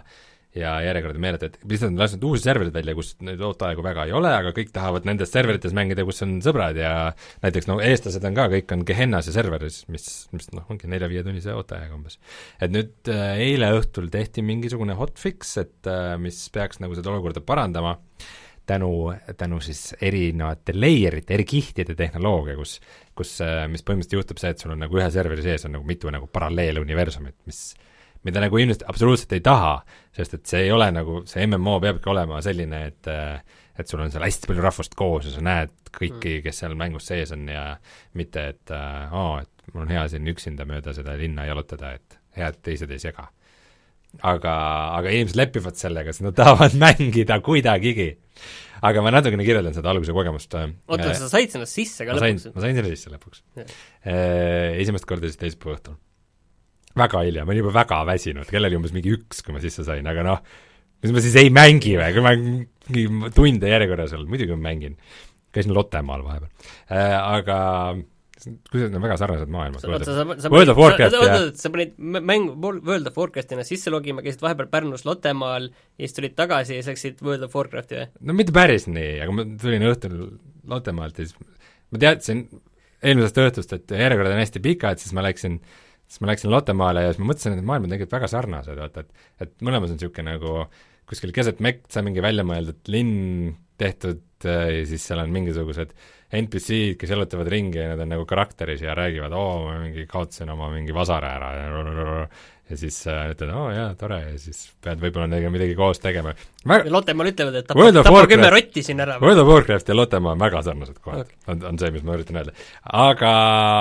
ja järjekorda meeleta, et lihtsalt on lasknud uusi serverid välja, kus nüüd ooteaegu väga ei ole, aga kõik tahavad nendes serverites mängida, kus on sõbrad ja näiteks no eestlased on ka, kõik on Gehennas ja serveris, mis, mis noh, ongi nelja-viie tunnise ooteaega umbes. Et nüüd äh, eile õhtul tehti mingisugune hotfix, et äh, mis peaks nagu seda olukorda parandama tänu, tänu siis erinevate layerite, eri kihtide tehnoloogia, kus, kus äh, mis põhimõtteliselt juhtub see, et sul on nagu ühe serveri sees on nagu mitu nagu paralleeluniversumit, mis mida nagu inimesed absoluutselt ei taha, sest et see ei ole nagu, see M M O peabki olema selline, et et sul on seal hästi palju rahvast koos ja sa näed kõiki, kes seal mängus sees on ja mitte, et aa, et mul on hea siin üksinda mööda seda linna jalutada, et hea, et teised ei sega. Aga, aga inimesed lepivad sellega, sest nad tahavad mängida kuidagigi. Aga ma natukene kirjeldan seda alguse kogemust. Oota, sa said sinna sisse ka ma lõpuks? Sain, ma sain sinna sisse lõpuks. Esimest korda siis teispäeva õhtul. Väga hilja, ma olin juba väga väsinud, kell oli umbes mingi üks, kui ma sisse sain, aga noh, mis ma siis ei mängi või, kui ma mingi tunde järjekorras olnud, muidugi ma mängin. Käisin Lottemaal vahepeal äh,. Aga kuidas on väga sarnased maailmad. World of Warcraft ja sa panid mäng World of Warcraftina sisse logima, käisid vahepeal Pärnus Lottemaal ja siis tulid tagasi ja läksid World of Warcrafti või? No mitte päris nii, aga ma tulin õhtul Lottemaalt ja siis ma teadsin eelmisest õhtust, et järjekorrad on hästi pikad, siis ma läksin siis ma läksin Lottemaale ja siis ma mõtlesin, et maailm on tegelikult väga sarnased, vaata, et, et mõlemas on niisugune nagu kuskil keset metsa mingi välja mõeldud linn tehtud ja siis seal on mingisugused N P C-d, kes jalutavad ringi ja nad on nagu karakteris ja räägivad, oo, ma mingi kaotsin oma mingi vasara ära ja, ja siis äh, ütled, oo jaa, tore, ja siis pead võib-olla nendega midagi koos tegema. Väga... Lottemaal ütlevad, et tapa, tapa kümme rotti siin ära. World of Warcraft ja Lottemaa on väga sarnased kohad, okay. on, on see, mis ma üritan öelda. Aga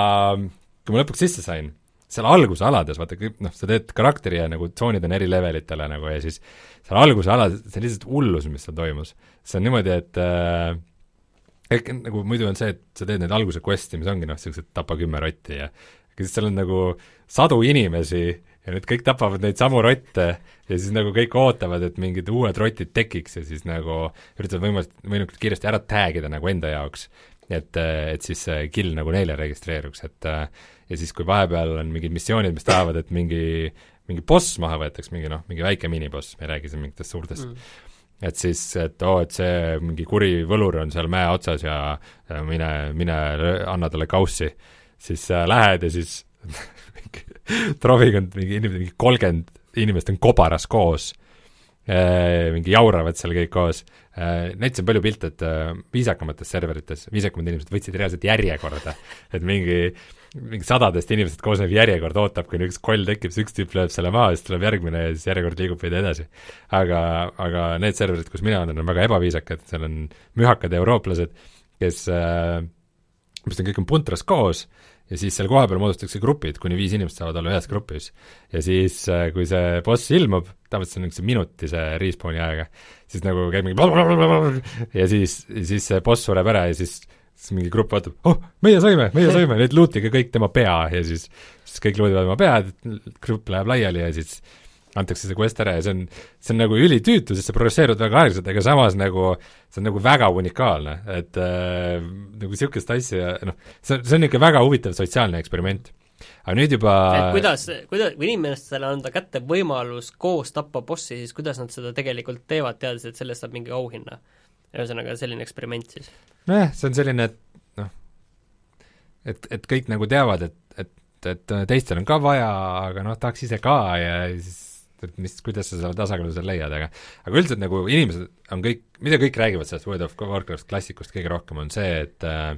kui ma lõpuks sisse sain, seal alguse alades, vaata, noh, sa teed karakteri ja nagu tsoonid on eri levelitele nagu ja siis seal alguse alades, see on lihtsalt hullus, mis seal toimus. See on niimoodi, et äh, ehk nagu muidu on see, et sa teed neid alguse questi, mis ongi noh, sellised tapa kümme rotti ja siis seal on nagu sadu inimesi ja nüüd kõik tapavad neid samu rotte ja siis nagu kõik ootavad, et mingid uued rotid tekiks ja siis nagu üritavad võimalikult, võimalikult kiiresti ära tagida nagu enda jaoks, et, et siis see kill nagu neile registreeruks, et ja siis, kui vahepeal on mingid missioonid, mis tahavad, et mingi, mingi boss maha võetaks, mingi noh, mingi väike miniboss, me ei räägi siin mingitest suurtest mm. et siis, et oo, et see mingi kuri võlur on seal mäe otsas ja, ja mine, mine anna talle kaussi, siis äh, lähed ja siis trovikond, mingi inimesed, mingi kolmkümmend inimest on kobaras koos, äh, mingi jauravad seal kõik koos, äh, näitasin palju pilte, et äh, viisakamates serverites, viisakamad inimesed võtsid reaalselt järjekorda, et mingi mingi sadadest inimesed koosnev järjekord ootab, kui üks koll tekib, siis üks tüüp lööb selle maha, siis tuleb järgmine ja siis järjekord liigub veidi edasi. Aga, aga need serverid, kus mina olen, on väga ebaviisakad, seal on mühakad eurooplased, kes äh, mis on kõik on puntras koos ja siis seal kohapeal moodustatakse grupid, kuni viis inimest saavad olla ühes grupis. Ja siis, äh, kui see boss ilmub, tavaliselt see on üks minuti see respawn'i aega, siis nagu käib mingi blablabla ja siis, siis see boss sureb ära ja siis siis mingi grupp vaatab, oh, meie saime, meie saime, nüüd luutiga kõik tema pea ja siis, siis kõik luutivad tema pead, grupp läheb laiali ja siis antakse see quest ära ja see on, see on nagu ülitüütu, sest sa progresseerud väga aeglaselt, aga samas nagu see on nagu väga unikaalne, et äh, nagu niisugust asja, noh, see, see on ikka väga huvitav sotsiaalne eksperiment. Aga nüüd juba et kuidas, kuidas, kui inimestele anda kätte võimalus koos tappa bossi, siis kuidas nad seda tegelikult teevad, teades, et sellest saab mingi auhinna? Ühesõnaga selline eksperiment siis? Nojah, see on selline, et noh, et, et kõik nagu teavad, et, et, et teistel on ka vaja, aga noh, tahaks ise ka ja siis et mis, kuidas sa selle tasakaalu seal leiad, aga aga üldiselt nagu inimesed on kõik, mida kõik räägivad sellest World of Warcraft klassikust kõige rohkem, on see, et äh,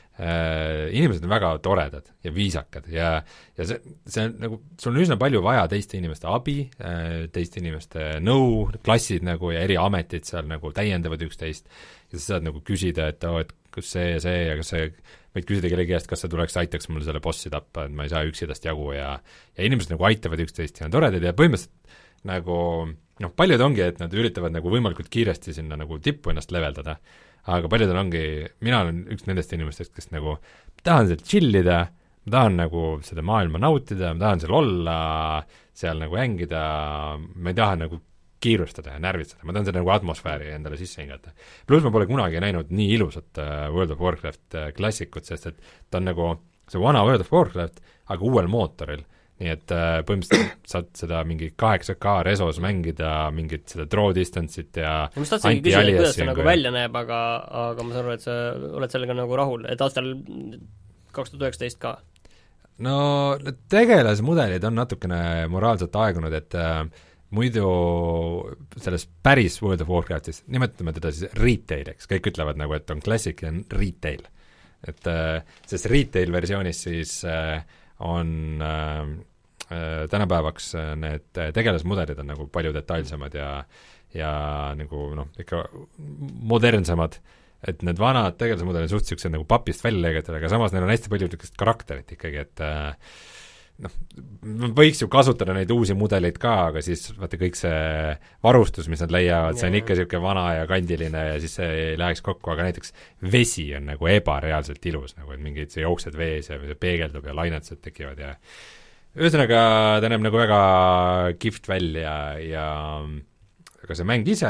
äh, inimesed on väga toredad ja viisakad ja, ja see, see on nagu, sul on üsna palju vaja teiste inimeste abi äh,, teiste inimeste nõu, klassid nagu ja eri ametid seal nagu täiendavad üksteist ja sa saad nagu küsida, et oo, et kus see ja see ja kas see, võid küsida kellegi käest, kas sa tuleks, aitaks mul selle bossi tappa, et ma ei saa üksi tast jagu ja ja inimesed nagu aitavad üksteist ja on toredad ja põhimõtteliselt nagu noh, paljud ongi, et nad üritavad nagu võimalikult kiiresti sinna nagu tippu ennast leveldada, aga paljudel ongi, mina olen üks nendest inimestest, kes nagu tahan seal chillida, ma tahan nagu seda maailma nautida, ma tahan seal olla, seal nagu hängida, ma ei taha nagu kiirustada ja närvitseda, ma tahan seda nagu atmosfääri endale sisse hingata. Pluss ma pole kunagi näinud nii ilusat uh, World of Warcraft uh, klassikut, sest et ta on nagu see vana World of Warcraft, aga uuel mootoril, nii et uh, põhimõtteliselt saad seda mingi kaheksa K resos mängida, mingit seda draw distance'it ja ja ma tahtsingi küsida, kuidas see nagu välja näeb, aga, aga ma saan aru, et sa oled sellega nagu rahul, et aastal kaks tuhat üheksateist ka? No tegelasmudelid on natukene moraalselt aegunud, et uh, muidu selles päris World of Warcraftis, nimetame teda siis retailiks, kõik ütlevad nagu, et on classic ja retail. Et äh, sest retail versioonis siis äh, on äh, äh, tänapäevaks need tegelasmudelid on nagu palju detailsemad ja, ja nagu noh, ikka modernsemad, et need vanad tegelasmudelid suht siuksed nagu papist välja lõigatud, aga samas neil on hästi palju niisugust karakterit ikkagi, et äh, noh, võiks ju kasutada neid uusi mudeleid ka, aga siis vaata kõik see varustus, mis nad leiavad, see on ikka niisugune vana ja kandiline ja siis see ei läheks kokku, aga näiteks vesi on nagu ebareaalselt ilus, nagu et mingid, see jooksed vees ja see peegeldub ja lainetused tekivad ja ühesõnaga ta näeb nagu väga kihvt välja ja aga see mäng ise,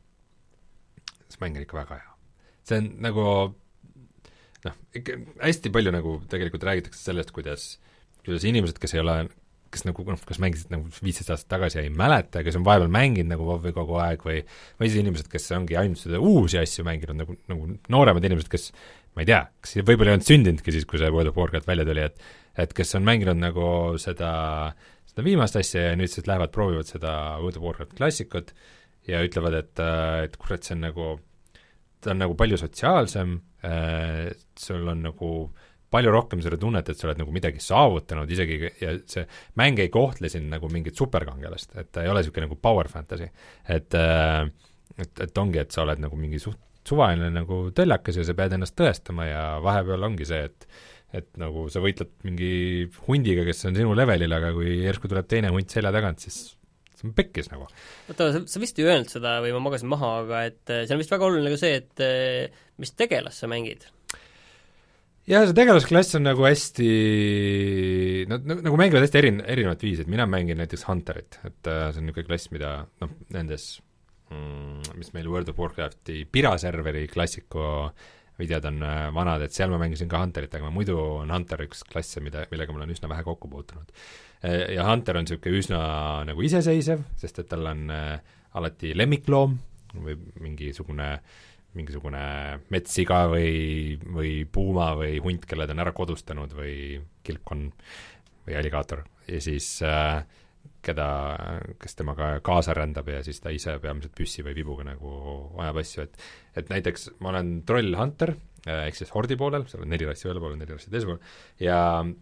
see mäng on ikka väga hea. See on nagu noh, ikka hästi palju nagu tegelikult räägitakse sellest, kuidas kuidas inimesed, kes ei ole, kes nagu, noh, kas mängisid nagu viisteist aastat tagasi ja ei mäleta, kes on vahepeal mänginud nagu WoW-i kogu aeg või või siis inimesed, kes ongi ainult seda uusi asju mänginud, nagu, nagu nooremad inimesed, kes ma ei tea, kas võib-olla ei olnud sündinudki siis, kui see World of Warcraft välja tuli, et et kes on mänginud nagu seda, seda viimast asja ja nüüd siis lähevad, proovivad seda World of Warcraft klassikut ja ütlevad, et, et kurat, see on nagu, ta on nagu palju sotsiaalsem, sul on nagu palju rohkem seda tunnet, et sa oled nagu midagi saavutanud isegi ja see mäng ei kohtle siin nagu mingit superkangelast, et ta ei ole niisugune nagu power fantasy, et et, et ongi, et sa oled nagu mingi suht suvaline nagu tõllakas ja sa pead ennast tõestama ja vahepeal ongi see, et et nagu sa võitled mingi hundiga, kes on sinu levelil, aga kui järsku tuleb teine hunt selja tagant, siis see on pekkis nagu. Oota, sa, sa vist ei öelnud seda või ma magasin maha, aga et see on vist väga oluline ka see, et mis tegelas sa mängid? jah, see tegelasklass on nagu hästi, nad nagu mängivad hästi erin-, erinevat viisi, et mina mängin näiteks Hunterit, et äh, see on niisugune klass, mida noh, nendes mm, mis meil World of Warcrafti piraserveri klassiku videod on äh, vanad, et seal ma mängisin ka Hunterit, aga muidu on Hunter üks klasse, mida, millega ma olen üsna vähe kokku puutunud. Ja Hunter on niisugune üsna nagu iseseisev, sest et tal on äh, alati lemmikloom või mingisugune mingisugune metssiga või, või puuma või hunt, kelle ta on ära kodustanud või kilpkonn või alligaator ja siis äh, keda, kes temaga kaasa rändab ja siis ta ise peamiselt püssi või vibuga nagu ajab asju, et et näiteks ma olen troll hunter, ehk siis hordi poolel, seal on neli rassi ühel pool, neli rassi teisel pool ja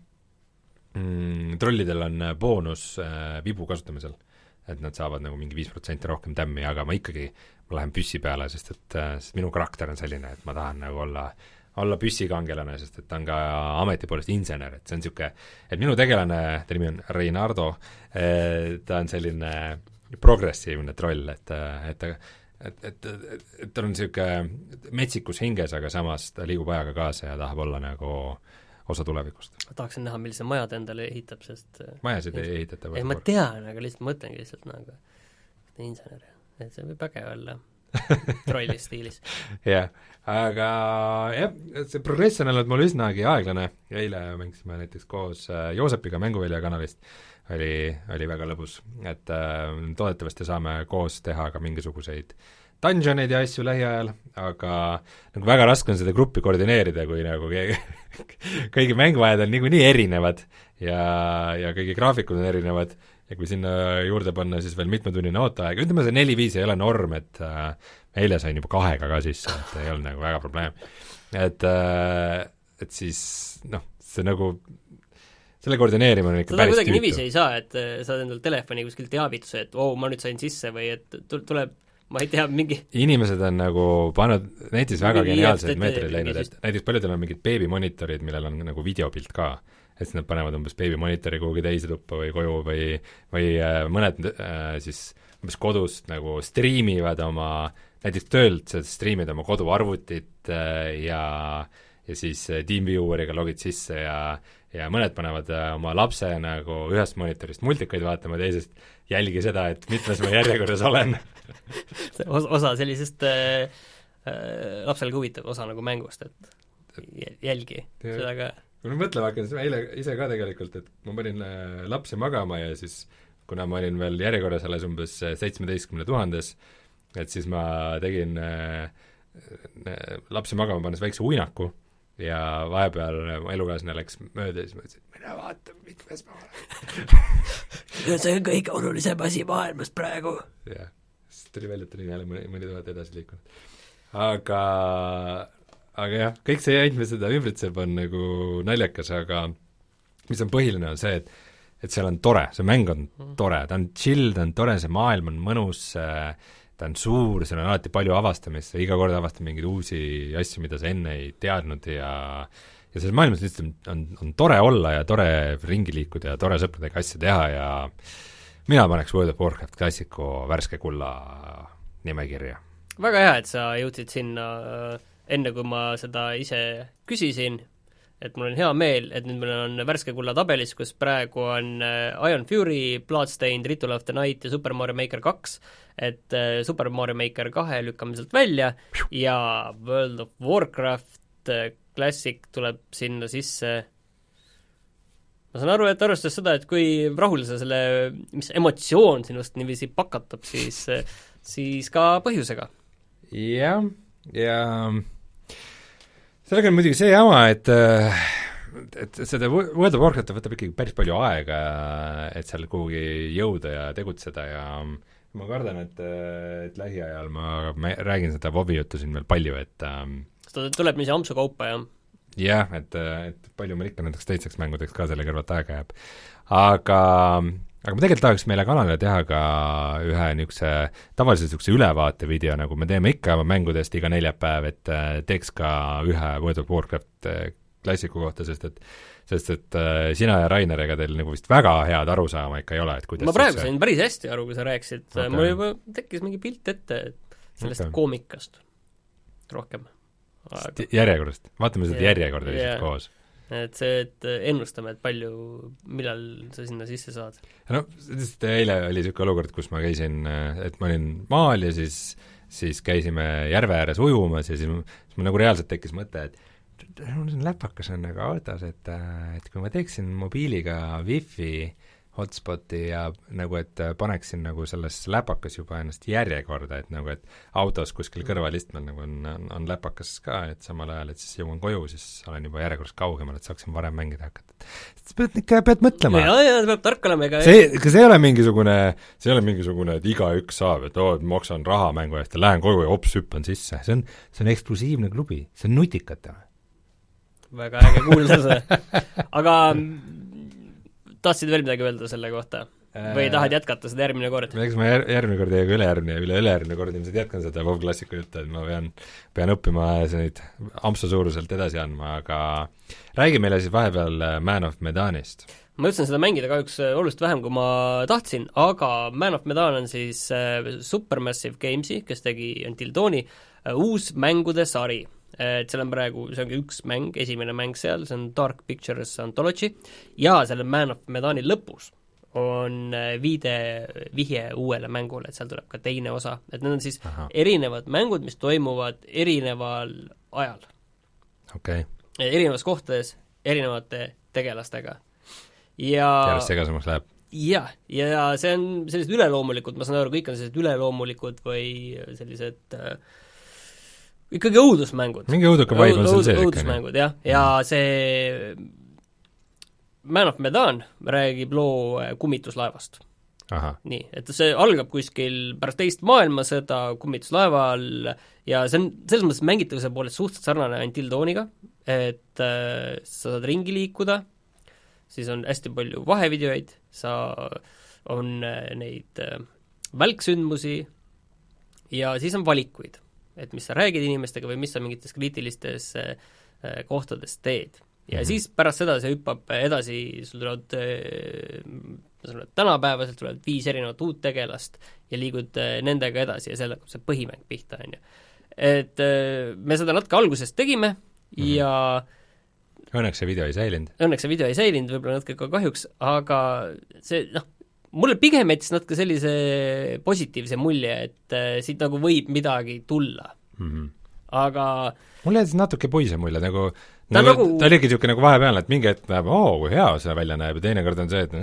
mm, trollidel on boonus äh, vibu kasutamisel, et nad saavad nagu mingi viis protsenti rohkem tämmi, aga ma ikkagi ma lähen püssi peale, sest et sest minu karakter on selline, et ma tahan nagu olla, olla püssikangelane, sest et ta on ka ameti poolest insener, et see on niisugune, et minu tegelane, ta nimi on Reinardo, ta on selline progressiivne troll, et, et ta et, et, et, et tal on niisugune metsikus hinges, aga samas ta liigub ajaga kaasa ja tahab olla nagu osa tulevikust. Ma tahaksin näha, millise majad endale ehitab, sest majasid ei ehitata. Ei, ma tean, aga lihtsalt mõtlengi lihtsalt nagu insener, et see võib äge olla trolli stiilis. jah, aga jah, see progress on olnud mul üsnagi aeglane, eile mängisime näiteks koos Joosepiga Mänguvälja kanalist, oli, oli väga lõbus, et äh, toodetavasti saame koos teha ka mingisuguseid dungeoneid ja asju lähiajal, aga nagu väga raske on seda gruppi koordineerida, kui nagu keegi kõigi mänguajad on niikuinii erinevad ja, ja kõigi graafikud on erinevad ja kui sinna juurde panna siis veel mitmetunnine ooteaeg, ütleme see neli-viis ei ole norm, et äh, eile sain juba kahega ka sisse, et ei olnud nagu väga probleem. Et, äh, et siis noh, see nagu selle koordineerimine on ikka seda päris kuidagi tüütu. Niiviisi ei saa, et saad endal telefoni kuskil teavituse, et oo, oh, ma nüüd sain sisse või et tuleb, ma ei tea, mingi inimesed on nagu pannud netis väga geniaalseid meetreid läinud, et näiteks paljudel on mingid beebimonitorid, millel on nagu videopilt ka, et siis nad panevad umbes beebimonitori kuhugi teise tuppa või koju või, või äh, mõned äh, siis umbes kodust nagu striimivad oma, näiteks töölt striimid oma koduarvutit äh, ja, ja siis TeamVieweriga logid sisse ja ja mõned panevad oma lapse nagu ühest monitorist multikaid vaatama, teisest jälgi seda, et mitmes ma järjekorras olen. see osa sellisest äh, äh, lapsele huvitav osa nagu mängust, et jälgi ja, seda ka. kui ma mõtlema hakkan, siis eile ise ka tegelikult, et ma panin äh, lapsi magama ja siis kuna ma olin veel järjekorras alles umbes seitsmeteistkümne tuhandes, et siis ma tegin äh, äh, lapsi magama pannes väikse uinaku ja vahepeal mu elukaaslane läks mööda ja siis ma ütlesin, et mine vaata, mitmes ma olen. see on kõige olulisem asi maailmast praegu. jah, siis tuli välja, et olin jälle mõni, mõni tuhat edasi liikunud. Aga, aga jah, kõik see jäänud, mis seda ümbritseb, on nagu naljakas, aga mis on põhiline, on see, et et seal on tore, see mäng on tore, ta on chill, ta on tore, see maailm on mõnus, ta on suur, seal on alati palju avastamist, iga kord avastad mingeid uusi asju, mida sa enne ei teadnud ja ja selles maailmas lihtsalt on, on tore olla ja tore ringi liikuda ja tore sõpradega asju teha ja mina paneks World of Warcraft klassiku värske kulla nimekirja. Väga hea, et sa jõudsid sinna enne, kui ma seda ise küsisin, et mul on hea meel, et nüüd meil on värske kulla tabelis, kus praegu on Iron Fury, Bloodstained, Ritual of the Night ja Super Mario Maker kaks, et Super Mario Maker kahe lükkame sealt välja ja World of Warcraft Classic tuleb sinna sisse. Ma saan aru, et arvestades seda, et kui rahul sa selle, mis emotsioon sinust niiviisi pakatab, siis, siis ka põhjusega. jah, ja sellega on muidugi see jama, et et seda World of Warcraft võtab ikkagi päris palju aega, et seal kuhugi jõuda ja tegutseda ja ma kardan, et, et lähiajal ma, ma räägin seda Vovi juttu siin veel palju, et seda tuleb nii see ampsu kaupa, jah? jah, et, et palju meil ikka nendeks teiseks mängudeks ka selle kõrvalt aega jääb. Aga aga ma tegelikult tahaks meile kanalile teha ka ühe niisuguse tavalise niisuguse ülevaatevideo, nagu me teeme ikka mängudest iga neljapäev, et teeks ka ühe World of Warcraft klassiku kohta, sest et sest et sina ja Rainer, ega teil nagu vist väga head arusaama ikka ei ole, et kuidas ma praegu sain päris hästi aru, kui sa rääkisid okay., mul juba tekkis mingi pilt ette sellest okay. koomikast rohkem. Aga... järjekordast, vaatame seda yeah. järjekorda lihtsalt yeah. koos. Et see, et ennustame, et palju, millal sa sinna sisse saad. No, lihtsalt eile oli niisugune olukord, kus ma käisin, et ma olin maal ja siis, siis käisime järve ääres ujumas ja siis, siis mul nagu reaalselt tekkis mõte, et mul siin läpakas on nagu autos, et, et kui ma teeksin mobiiliga wifi hotspoti ja nagu, et paneksin nagu selles läpakas juba ennast järjekorda, et nagu, et autos kuskil kõrvalistmel nagu on, on, on läpakas ka, et samal ajal, et siis jõuan koju, siis olen juba järjekorras kaugemal, et saaksin varem mängida hakata. Sa pead ikka, pead mõtlema. jaa, jaa, peab tark olema, ega see, kas ei ole mingisugune, see ei ole mingisugune, et igaüks saab, et oo, et maksan raha mängu eest ja lähen koju ja hops hüppan sisse. See on, see on eksklusiivne klubi, see on nutikate. Väga äge kuulda see. Aga tahtsid veel midagi öelda selle kohta? Või tahad jätkata seda järgmine kord? Eks ma jär, järgmine kord ja üle-järgmine ja üle-üle-järgmine kord ilmselt jätkan seda WoW klassiku juttu, et ma pean, pean õppima neid ampsu suuruselt edasi andma, aga räägi meile siis vahepeal Man of Medanist. Ma ütlesin seda mängida kahjuks oluliselt vähem, kui ma tahtsin, aga Man of Medan on siis Supermassive Gamesi, kes tegi Until Dawni, uus mängude sari. et seal on praegu, see ongi üks mäng, esimene mäng seal, see on Dark Pictures Anthology, ja selle Man of Medani lõpus on viide, vihje uuele mängule, et seal tuleb ka teine osa, et need on siis Aha. erinevad mängud, mis toimuvad erineval ajal. Okay. Erinevas kohtades, erinevate tegelastega. Ja järjest segasemaks läheb. Jah, ja see on sellised üleloomulikud, ma saan aru, kõik on sellised üleloomulikud või sellised äh, ikkagi õudusmängud. Mingi õuduka vaib on seal sees ikka. Õudusmängud, jah, ja see Man of Medan räägib loo kummituslaevast. Aha. Nii, et see algab kuskil pärast teist maailmasõda kummituslaeval ja see on selles mõttes mängitavuse poolest suhteliselt sarnane Until Dawniga, et äh, sa saad ringi liikuda, siis on hästi palju vahevideoid, sa on neid välksündmusi ja siis on valikuid, et mis sa räägid inimestega või mis sa mingites kriitilistes kohtades teed. Ja mm-hmm. siis pärast seda see hüppab edasi, sul tulevad tänapäevaselt tulevad viis erinevat uut tegelast ja liigud nendega edasi ja selle see põhimäng pihta, on ju. Et me seda natuke algusest tegime mm-hmm. ja õnneks see video ei säilinud. Õnneks see video ei säilinud, võib-olla natuke ka kahjuks, aga see, noh, mulle pigem jättis natuke sellise positiivse mulje, et äh, siit nagu võib midagi tulla mm-hmm. aga mulle jättis natuke puise mulje, nagu ta, nagu, nagu... ta oligi niisugune nagu vahepeal, et mingi hetk näeb, oo, kui hea see välja näeb, ja teine kord on see, et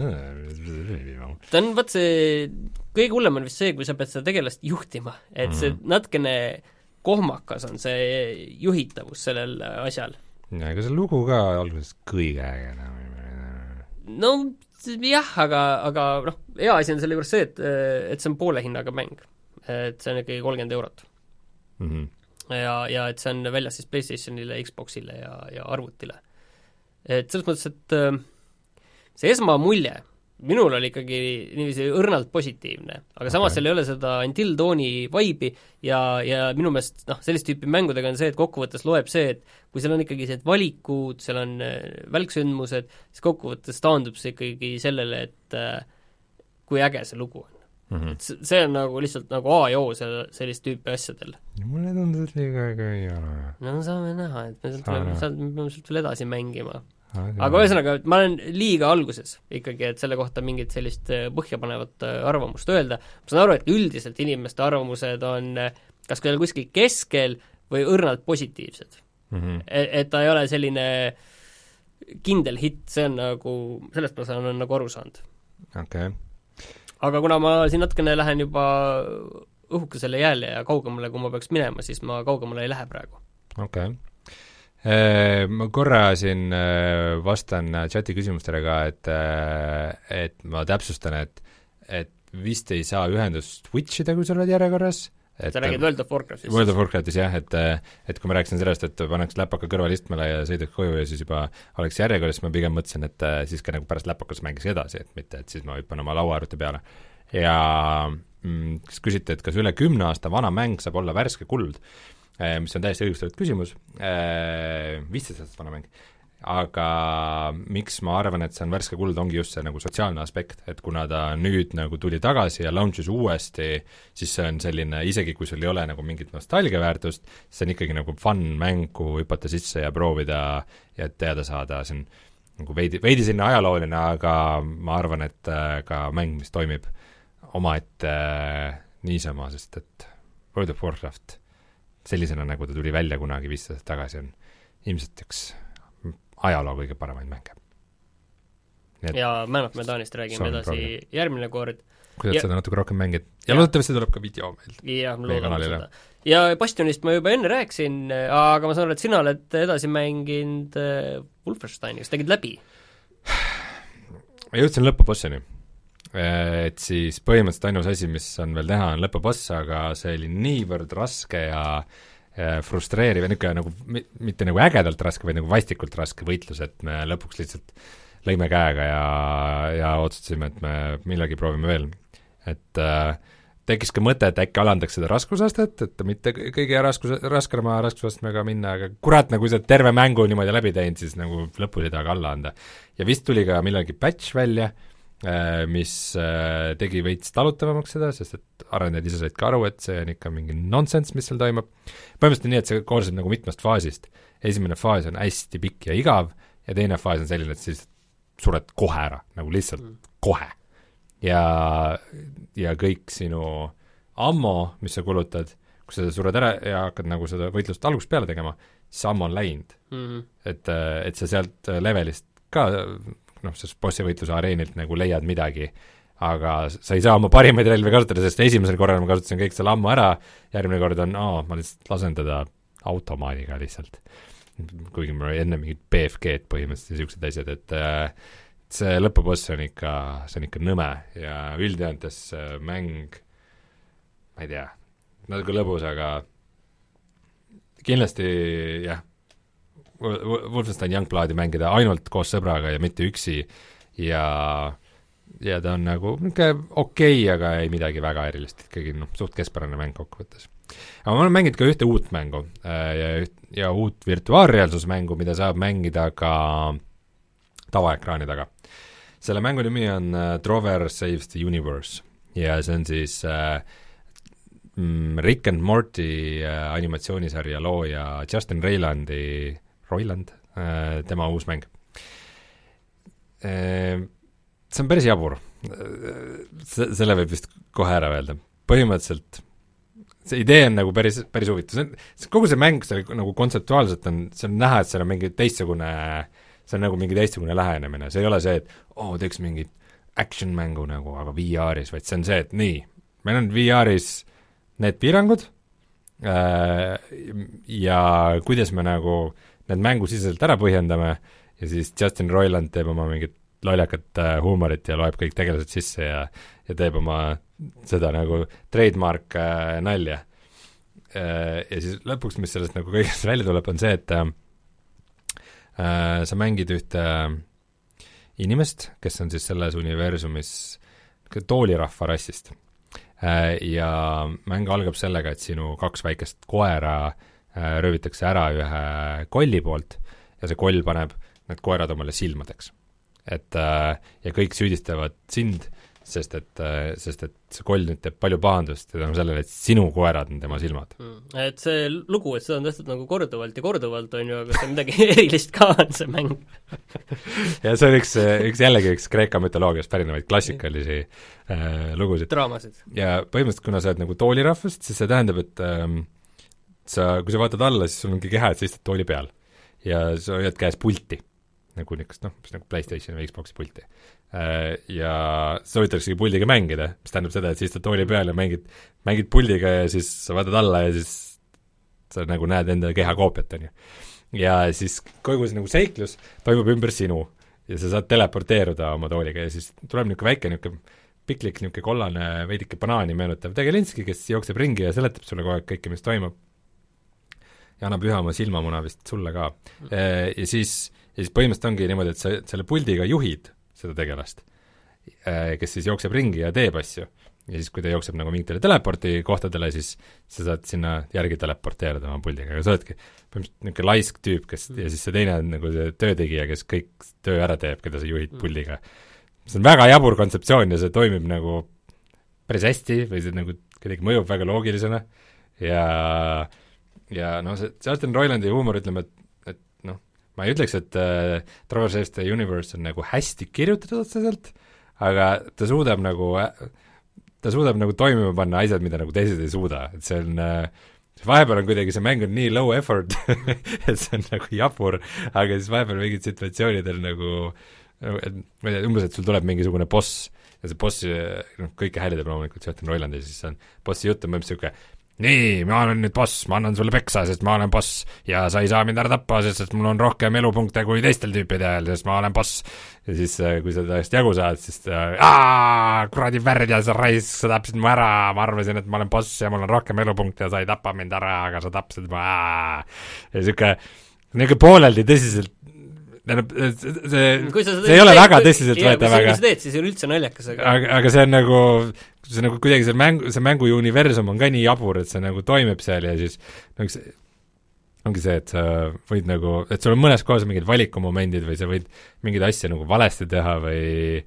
ta on, vaat see, kõige hullem on vist see, kui sa pead seda tegelast juhtima, et mm-hmm. see natukene kohmakas on see juhitavus sellel asjal. Ja ega see lugu ka alguses kõige äge. No jah, aga, aga noh, hea asi on selle juures see, et, et see on poole hinnaga mäng. Et see on ikkagi kolmkümmend eurot. Mm-hmm. Ja, ja et see on väljas siis PlayStationile, Xboxile ja, ja arvutile. Et selles mõttes, et see esmamulje minul oli ikkagi niiviisi õrnalt positiivne, aga okay. samas seal ei ole seda Until Dawni vaibi ja, ja minu meelest noh, sellist tüüpi mängudega on see, et kokkuvõttes loeb see, et kui seal on ikkagi see valikud, seal on välksündmused, siis kokkuvõttes taandub see ikkagi sellele, et äh, kui äge see lugu on. Mm-hmm. Et see on nagu lihtsalt nagu A ja O sellist tüüpi asjadel. Mulle tundus liiga äge ei ole. No saame näha, et me peame sealt veel edasi mängima. Aga ühesõnaga, ma olen liiga alguses ikkagi, et selle kohta mingit sellist põhjapanevat arvamust öelda. Ma saan aru, et üldiselt inimeste arvamused on kas küll kuskil keskel või õrnalt positiivsed. Mm-hmm. Et, et ta ei ole selline kindel hitt, see on nagu, sellest ma saan on nagu aru saanud. Okay. Aga kuna ma siin natukene lähen juba õhukesele jääle ja kaugemale, kui ma peaks minema, siis ma kaugemale ei lähe praegu. Okei. Okay. Ma korra siin vastan chati küsimustele ka, et, et ma täpsustan, et, et vist ei saa ühendust switchida, kui sa oled järjekorras. Et, sa räägid World of Warcraftis? World of Warcraftis jah, et, et kui ma rääkisin sellest, et paneks läpaka kõrvalistmele ja sõidaks koju ja siis juba oleks järjekorras, ma pigem mõtlesin, et siis ka nagu pärast läpakas mängiks edasi, et mitte, et siis ma hüppan oma lauaarvuti peale. Ja mm, kas küsite, et kas üle kümne aasta vana mäng saab olla värske kuld, mis on täiesti õigustatud küsimus, viisteist aastast vana mäng, aga miks ma arvan, et see on värske kuld, ongi just see nagu sotsiaalne aspekt, et kuna ta nüüd nagu tuli tagasi ja launch'is uuesti, siis see on selline, isegi kui sul ei ole nagu mingit nostalgiaväärtust, see on ikkagi nagu fun mäng, kuhu hüpata sisse ja proovida ja teada saada, see on nagu veidi, veidi sinna ajalooline, aga ma arvan, et ka mäng, mis toimib omaette niisama, sest et World of Warcraft sellisena, nagu ta tuli välja kunagi viisteist tagasi, on ilmselt üks ajaloo kõige paremaid mänge. Et ja Man of Medanist räägime edasi proovida. Järgmine kord. Kuidas ja, seda natuke rohkem mängid. Ja, ja loodetavasti tuleb ka video meil. Ja, seda. Ja Bastionist ma juba enne rääkisin, aga ma saan aru, et sina oled edasi mänginud Wolfensteini, kas tegid läbi? Ma jõudsin lõpubossini. Et siis põhimõtteliselt ainus asi, mis on veel teha, on lõpuboss, aga see oli niivõrd raske ja frustreeriv ja niisugune nagu, mitte nagu ägedalt raske, vaid nagu vastikult raske võitlus, et me lõpuks lihtsalt lõime käega ja, ja otsustasime, et me millegi proovime veel. Et äh, tekkis ka mõte, et äkki alandaks seda raskusastet, et mitte kõige raskus, raskema raskusastmega minna, aga kurat, nagu sa terve mängu niimoodi läbi teinud, siis nagu lõpus ei taha ka alla anda. Ja vist tuli ka millegi patch välja, mis tegi veits talutavamaks seda, sest et arendajad ise said ka aru, et see on ikka mingi nonsense, mis seal toimub. Põhimõtteliselt nii, et see koosneb nagu mitmest faasist. Esimene faas on hästi pikk ja igav ja teine faas on selline, et siis sured kohe ära, nagu lihtsalt mm. kohe. Ja, ja kõik sinu ammo, mis sa kulutad, kui sa sured ära ja hakkad nagu seda võitlust algust peale tegema, siis ammo on läinud. Mm-hmm. Et, et sa sealt levelist ka, noh, sest bossi võitluse areenilt nagu leiad midagi, aga sa ei saa oma parimaid relvi kasutada, sest esimesel korral ma kasutasin kõik selle ammo ära, järgmine kord on, aa, ma lihtsalt lasen teda automaadiga lihtsalt. Kuigi mul oli enne mingid B F G-d põhimõtteliselt ja niisugused asjad, et äh, see lõpuboss on ikka, see on ikka nõme ja üldjoontes mäng, ma ei tea, natuke lõbus, aga kindlasti jah, Wolfenstein Youngbloodi mängida ainult koos sõbraga ja mitte üksi ja, ja ta on nagu okei, okay, aga ei midagi väga erilist, ikkagi noh, suht keskpärane mäng kokkuvõttes. Aga ma olen mänginud ka ühte uut mängu ja, ja uut virtuaalreaalsusmängu, mida saab mängida ka tavaekraani taga. Selle mängu nimi on uh, Trover Saves the Universe ja see on siis uh, Rick and Morty uh, animatsioonisarja looja Justin Roilandi Roiland, äh, tema uus mäng. Äh, see on päris jabur. Se, selle võib vist kohe ära öelda. Põhimõtteliselt see idee on nagu päris, päris huvitav. See on, see, kogu see mäng, see nagu kontseptuaalselt on, see on näha, et see on mingi teistsugune, see on nagu mingi teistsugune lähenemine. See ei ole see, et oo, oh, teeks mingit action mängu nagu, aga V R-is, vaid see on see, et nii, meil on V R-is need piirangud äh, ja kuidas me nagu need mängusiseselt ära põhjendame ja siis Justin Roiland teeb oma mingit lollakat äh, huumorit ja loeb kõik tegelased sisse ja, ja teeb oma seda nagu trademark äh, nalja. Äh, ja siis lõpuks, mis sellest nagu kõigest välja tuleb, on see, et äh, sa mängid ühte inimest, kes on siis selles universumis toolirahva rassist. Äh, ja mäng algab sellega, et sinu kaks väikest koera röövitakse ära ühe kolli poolt ja see koll paneb need koerad omale silmadeks. Et, ja kõik süüdistavad sind, sest et, sest et see koll nüüd teeb palju pahandust ja tänu sellele, et sinu koerad on tema silmad. Mm. Et see lugu, et seda on tehtud nagu korduvalt ja korduvalt, on ju, aga see on midagi erilist ka on see mäng. ja see on üks, üks jällegi üks Kreeka mütoloogiast pärinevaid klassikalisi äh, lugusid. Draamasid. Ja põhimõtteliselt, kuna sa oled nagu toolirahvast, siis see tähendab, et ähm, sa, kui sa vaatad alla, siis sul ongi keha, et sa istud tooli peal ja sa hoiad käes pulti, nagu niisugust, noh, mis nagu PlayStation või Xboxi pulti. Ja soovitaksegi puldiga mängida, mis tähendab seda, et sa istud tooli peal ja mängid, mängid puldiga ja siis sa vaatad alla ja siis sa nagu näed enda keha koopiat, on ju. Ja siis kogu see nagu seiklus toimub ümber sinu ja sa saad teleporteeruda oma tooliga ja siis tuleb niisugune väike niisugune piklik niisugune kollane veidike banaani meenutav tegelinski, kes jookseb ringi ja seletab sulle kogu aeg kõike, mis toimub. Ja annab ühe oma silmamuna vist sulle ka. Ja siis, ja siis põhimõtteliselt ongi niimoodi, et sa selle puldiga juhid seda tegelast, kes siis jookseb ringi ja teeb asju. Ja siis, kui ta jookseb nagu mingitele teleporti kohtadele, siis sa saad sinna järgi teleporteerida oma puldiga. Aga sa oledki põhimõtteliselt niisugune laisk tüüp, kes, ja siis see teine on nagu see töötegija, kes kõik töö ära teeb, keda sa juhid puldiga. See on väga jabur kontseptsioon ja see toimib nagu päris hästi või see nagu kuidagi mõjub väga loogilisena ja ja noh, see Justin Roilandi huumor ütleme, et, et noh, ma ei ütleks, et äh, Trover Saves the Universe on nagu hästi kirjutatud otseselt, aga ta suudab nagu, ta suudab nagu toimima panna asjad, mida nagu teised ei suuda, et see on äh, vahepeal on kuidagi, see mäng on nii low effort, et see on nagu jabur, aga siis vahepeal mingid situatsioonidel nagu, et ma ei tea, umbes, et sul tuleb mingisugune boss ja see boss, noh, kõike häälidab loomulikult Justin Roiland ja siis on bossi jutt on mõnes niisugune nii, ma olen nüüd boss, ma annan sulle peksa, sest ma olen boss ja sa ei saa mind ära tappa, sest mul on rohkem elupunkte kui teistel tüüpidel, sest ma olen boss. Ja siis, kui sa täiesti jagu saad, siis aaa, kuradi värdja, sa raisk, sa tapsid mu ära, ma arvasin, et ma olen boss ja mul on rohkem elupunkte ja sa ei tapa mind ära, aga sa tapsid mu aaa. Ja niisugune, niisugune pooleldi tõsiselt tähendab, see, see ei ole väga tõsiselt võetav, aga kui sa teed, siis ei ole üldse naljakas, aga aga, aga see on nagu, see nagu kuidagi see mängu, see mängu universum on ka nii jabur, et see nagu toimib seal ja siis nagu see, ongi see, et sa võid nagu, et sul on mõnes kohas mingid valikumomendid või sa võid mingeid asja nagu valesti teha või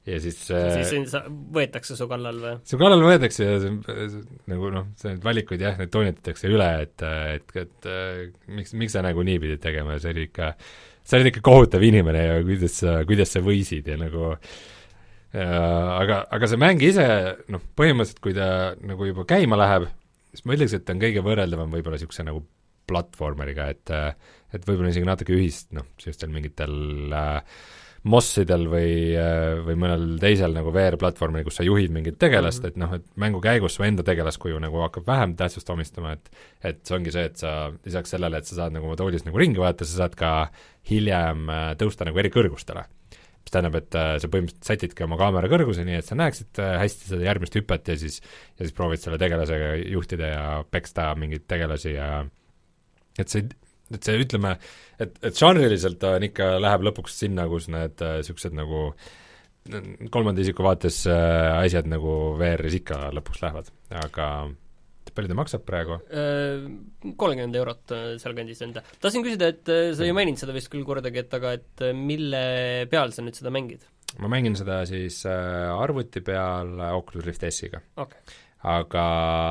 ja siis siis äh, võetakse su kallal või? su kallal võetakse ja see, nagu noh, see valikuid jah, need toonitatakse üle, et, et, et, et miks, miks sa nagu nii pidid tegema ja see oli ikka, sa olid ikka kohutav inimene ja kuidas sa, kuidas sa võisid ja nagu ja, aga, aga see mäng ise, noh, põhimõtteliselt kui ta nagu juba käima läheb, siis ma ütleks, et ta on kõige võrreldavam võib-olla niisuguse nagu platvormeriga, et et võib-olla isegi natuke ühist, noh, sellistel mingitel äh, mossidel või, või mõnel teisel nagu V R-platvormil, kus sa juhid mingit tegelast, et noh, et mängu käigus su enda tegelaskuju nagu hakkab vähem tähtsust omistama, et et see ongi see, et sa lisaks sellele, et sa saad nagu oma toolis nagu ringi vaadata, sa saad ka hiljem tõusta nagu eri kõrgustele. Mis tähendab, et sa põhimõtteliselt sätidki oma kaamera kõrguse, nii et sa näeksid hästi seda järgmist hüpet ja siis, ja siis proovid selle tegelasega juhtida ja peksta mingeid tegelasi ja et see et see ütleme, et, et žanriliselt ta on ikka, läheb lõpuks sinna, kus need niisugused äh, nagu kolmanda isiku vaates äh, asjad nagu V R-is ikka lõpuks lähevad, aga palju ta maksab praegu? kolmkümmend eurot sealkandis enda. tahtsin küsida, et sa ei maininud seda vist küll kordagi, et aga et mille peal sa nüüd seda mängid? ma mängin seda siis äh, arvuti peal Oculus Rift S-iga okay.. aga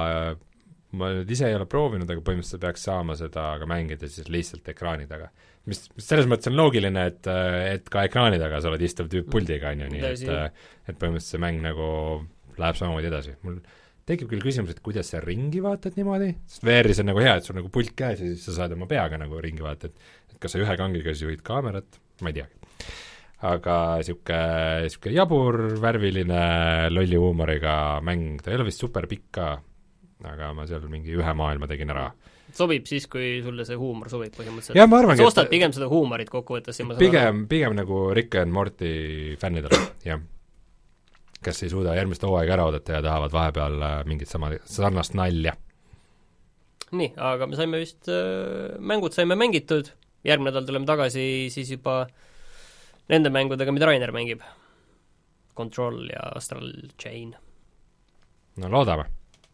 ma nüüd ise ei ole proovinud, aga põhimõtteliselt peaks saama seda ka mängida siis lihtsalt ekraani taga. Mis, mis selles mõttes on loogiline, et, et ka ekraani taga sa oled istuv tüüp puldiga, on ju, nii et, et põhimõtteliselt see mäng nagu läheb samamoodi edasi. Mul tekib küll küsimus, et kuidas sa ringi vaatad niimoodi, sest V R-is on nagu hea, et sul nagu pult käes ja siis sa saad oma peaga nagu ringi vaata, et, et kas sa ühe kangiga siis juhid kaamerat, ma ei teagi. Aga niisugune, niisugune jabur, värviline, lolli huumoriga mäng, ta ei ole vist super pikk ka, aga ma seal mingi ühe maailma tegin ära. Sobib siis, kui sulle see huumor sobib põhimõtteliselt? jah, ma arvangi, sa ostad et... pigem seda huumorit kokkuvõttes? Pigem, pigem nagu Rick and Morty fännidele, jah. Kes ei suuda järgmist hooaega ära oodata ja tahavad vahepeal mingit sama, sarnast nalja. Nii, aga me saime vist, äh, mängud saime mängitud, järgmine nädal tuleme tagasi siis juba nende mängudega, mida Rainer mängib. Control ja Astral Chain. No loodame.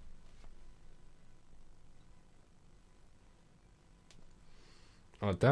oota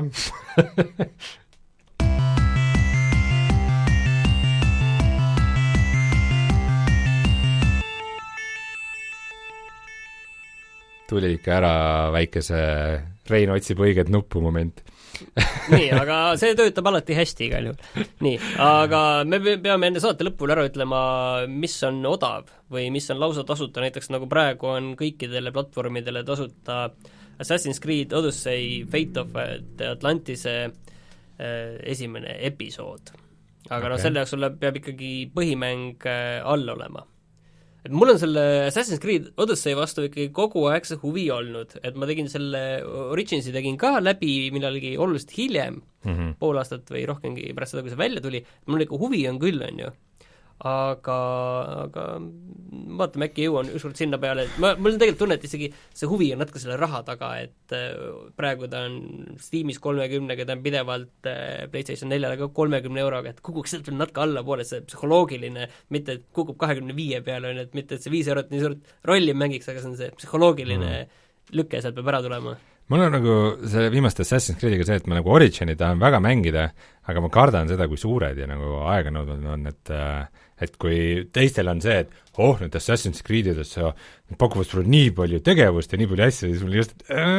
tuli ikka ära väikese Rein otsib õiget nuppu moment nii, aga see töötab alati hästi igal juhul. nii, aga me peame enne saate lõpul ära ütlema, mis on odav või mis on lausa tasuta, näiteks nagu praegu on kõikidele platvormidele tasuta Assassin's Creed Odyssey Fate of the Atlantise äh, esimene episood. aga okay. No selle jaoks sulle peab ikkagi põhimäng äh, all olema. Et mul on selle Assassin's Creed Odyssey vastu ikkagi kogu aeg see huvi olnud, et ma tegin selle Originsi tegin ka läbi millalgi oluliselt hiljem, mm -hmm. pool aastat või rohkemgi pärast seda, kui see välja tuli, mul ikka huvi on küll, on ju. aga, aga vaatame, äkki jõuan ükskord sinna peale, et ma, mul on tegelikult tunne, et isegi see huvi on natuke selle raha taga, et praegu ta on Steamis kolmekümnega, ta on pidevalt PlayStation neljale ka kolmekümne euroga, et kukuks sealt veel natuke allapoole, see psühholoogiline, mitte et kukub kahekümne viie peale, on, et mitte et see viis eurot nii suurt rolli mängiks, aga see on see psühholoogiline mm. lüke sealt peab ära tulema. mul on nagu see viimaste Assassin's Creediga see, et ma nagu Origini tahan väga mängida, aga ma kardan seda, kui suured ja nagu aeganõudvad on, et et kui teistel on see, et oh, need Assassin's Creedides pakuvad sulle nii palju tegevust ja nii palju asju, siis mul just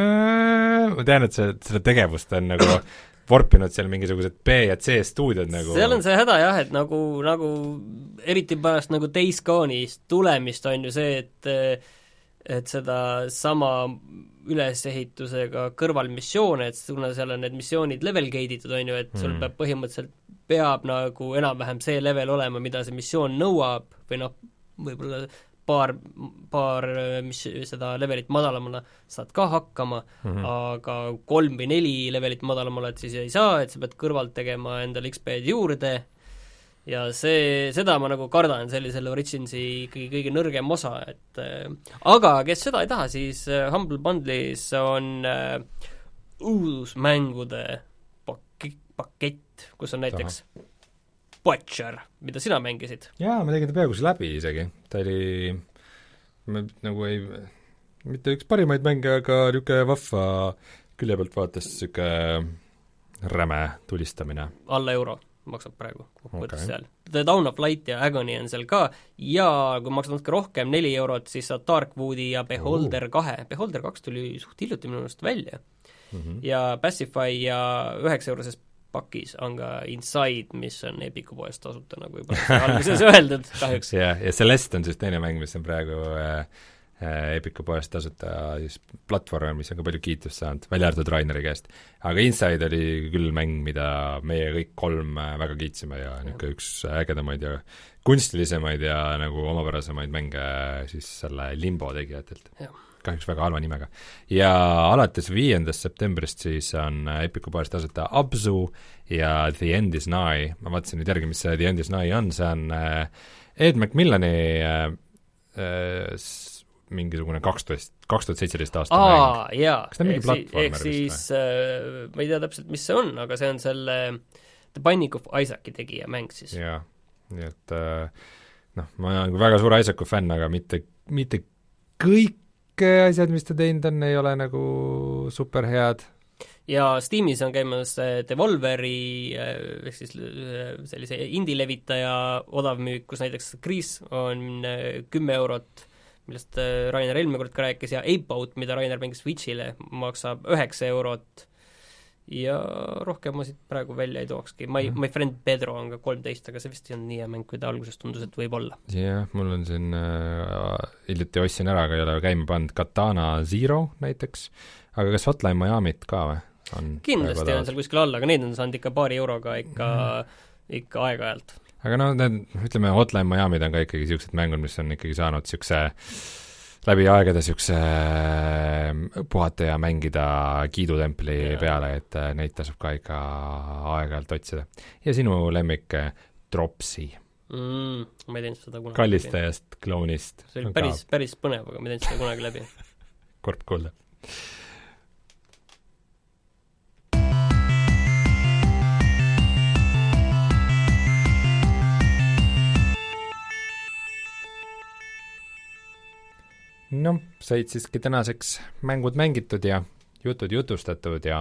äh, ma tean, et see, seda tegevust on nagu vorpinud seal mingisugused B ja C stuudiod nagu seal on see häda jah, et nagu, nagu eriti pärast nagu Days Gone'ist tulemist on ju see, et et seda sama ülesehitusega kõrvalmissioone, et kuna seal on need missioonid level gate'itud, on ju, et sul mm. peab põhimõtteliselt, peab nagu enam-vähem see level olema, mida see missioon nõuab, või noh, võib-olla paar, paar mis seda levelit madalamana saad ka hakkama mm, -hmm. aga kolm või neli levelit madalamale, et siis ei saa, et sa pead kõrvalt tegema endale X P-d juurde, ja see, seda ma nagu kardan, sellisele Originsi ikkagi kõige nõrgem osa, et äh, aga kes seda ei taha, siis äh, Humble Bundle'is on äh, uus mängude pakett, pakett, kus on näiteks Aha. Butcher, mida sina mängisid. Jaa, ma tegin ta peaaegu läbi isegi, ta oli ma, nagu ei, mitte üks parimaid mänge, aga niisugune vahva külje pealt vaatas niisugune räme tulistamine. alla euro maksab praegu kokkuvõttes okay. seal. The Dawn of Light ja Agony on seal ka ja kui maksad natuke rohkem, neli eurot, siis saad Darkwoodi ja Beholder kahe. Beholder kaks tuli suht hiljuti minu arust välja mm. -hmm. Ja Pacify ja üheksa euroses pakis on ka Inside, mis on Epiku poest tasuta, nagu juba alguses öeldud kahjuks. ja, ja Celeste on siis teine mäng, mis on praegu äh, Epiku poest tasuta siis platvorm, mis on ka palju kiitust saanud, välja arvatud Raineri käest. Aga Inside oli küll mäng, mida meie kõik kolm väga kiitsime ja niisugune üks ägedamaid ja kunstilisemaid ja nagu omapärasemaid mänge siis selle Limbo tegijatelt. Kahjuks väga halva nimega. Ja alates viiendast septembrist siis on Epiku poest tasuta Abzu ja The End is Nigh. Ma vaatasin nüüd järgi, mis see The End is Nigh on, see on Ed McMillani äh, mingisugune kaksteist, kaks tuhat seitseteist aasta Aa, mäng. Jaa, kas ta on mingi platvormer vist? Ehk siis, äh, ma ei tea täpselt, mis see on, aga see on selle The Binding of Isaaci tegija mäng siis. Jaa, nii et äh, noh, ma olen väga suur Isaacu fänn, aga mitte, mitte kõik asjad, mis ta teinud on, ei ole nagu super head. Ja Steamis on käimas Devolveri ehk siis sellise indie-levitaja odavmüük, kus näiteks Gris on kümme eurot, millest Rainer eelmine kord ka rääkis, ja Ape-Out, mida Rainer mängis Switchile, maksab üheksa eurot ja rohkem ma siit praegu välja ei tookski. My, mm. my Friend Pedro on ka kolmteist, aga see vist ei on nii hea mäng, kui ta alguses tundus, et võib olla. Jah, mul on siin äh, hiljuti ostsin ära, aga ei ole käima pannud Katana Zero näiteks, aga kas Hotline Miamit ka või? On kindlasti on seal kuskil alla, aga neid on saanud ikka paari euroga ikka, mm. ikka aeg-ajalt. Aga no need, ütleme, Hotline Miamid on ka ikkagi niisugused mängud, mis on ikkagi saanud niisuguse läbi aegade niisuguse puhata ja mängida kiidutempli ja. Peale, et neid tasub ka ikka aeg-ajalt otsida. Ja sinu lemmik Dropsy. Mm, ma ei teinud seda kunagi. Kallistajast, kloonist. See oli päris, päris põnev, aga ma ei teinud seda kunagi läbi. Korp kuulda. noh, said siiski tänaseks mängud mängitud ja jutud jutustatud ja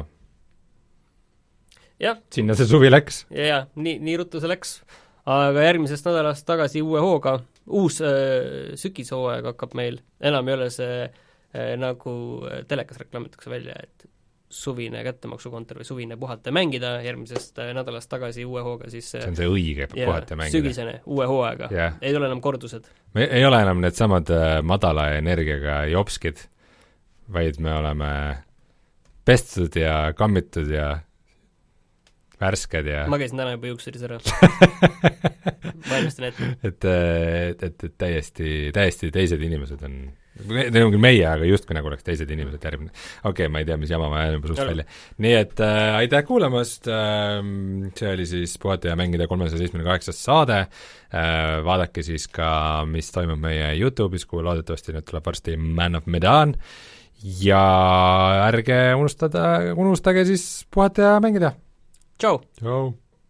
ja sinna see suvi läks. ja, ja nii, nii ruttu see läks, aga järgmisest nädalast tagasi uue hooga, uus äh, sükishooaeg hakkab meil, enam ei ole see äh, nagu telekas reklaamitakse välja, et suvine kättemaksukontor või suvine puhata ja mängida, järgmisest nädalast tagasi uue hooga siis see on see õige puhata ja mängida. Sügisene uue hooaega yeah., ei ole enam kordused. Me ei ole enam need samad madala energiaga jopskid, vaid me oleme pestud ja kammitud ja värsked ja ma käisin täna juba juuksuris ära. Valmistan ette. Et, et, et, et täiesti, täiesti teised inimesed on Need on küll meie, aga justkui nagu oleks teised inimesed järgmine. Okei, okay, ma ei tea, mis jama ma jään juba suust välja. Nii et äh, aitäh kuulamast, äh, see oli siis Puhata ja mängida kolmesaja seitsmekümne kaheksas saade, äh, vaadake siis ka, mis toimub meie YouTube'is, kuhu loodetavasti nüüd tuleb varsti Man of Medan ja ärge unustada, unustage siis puhata ja mängida. Tšau! Tšau!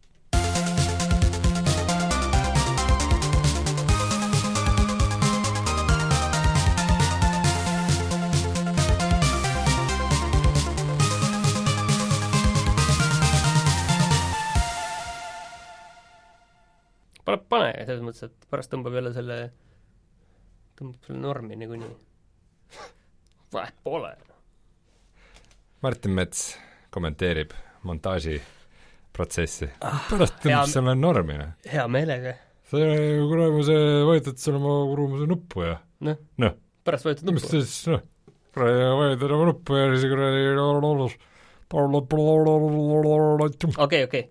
Pane, pane, selles mõttes, et pärast tõmbab jälle selle, tõmbab selle normi niikuinii. Vahet pole. Martin Mets kommenteerib montaaži protsessi. Ah, pärast tõmbab selle normi. Hea meelega. See, kurema see vajutad selle ma kuruma see nuppu ja noh, no. Pärast vajutad nuppu. Mis siis, noh, vajutad oma nuppu ja siis kurema okei, okei.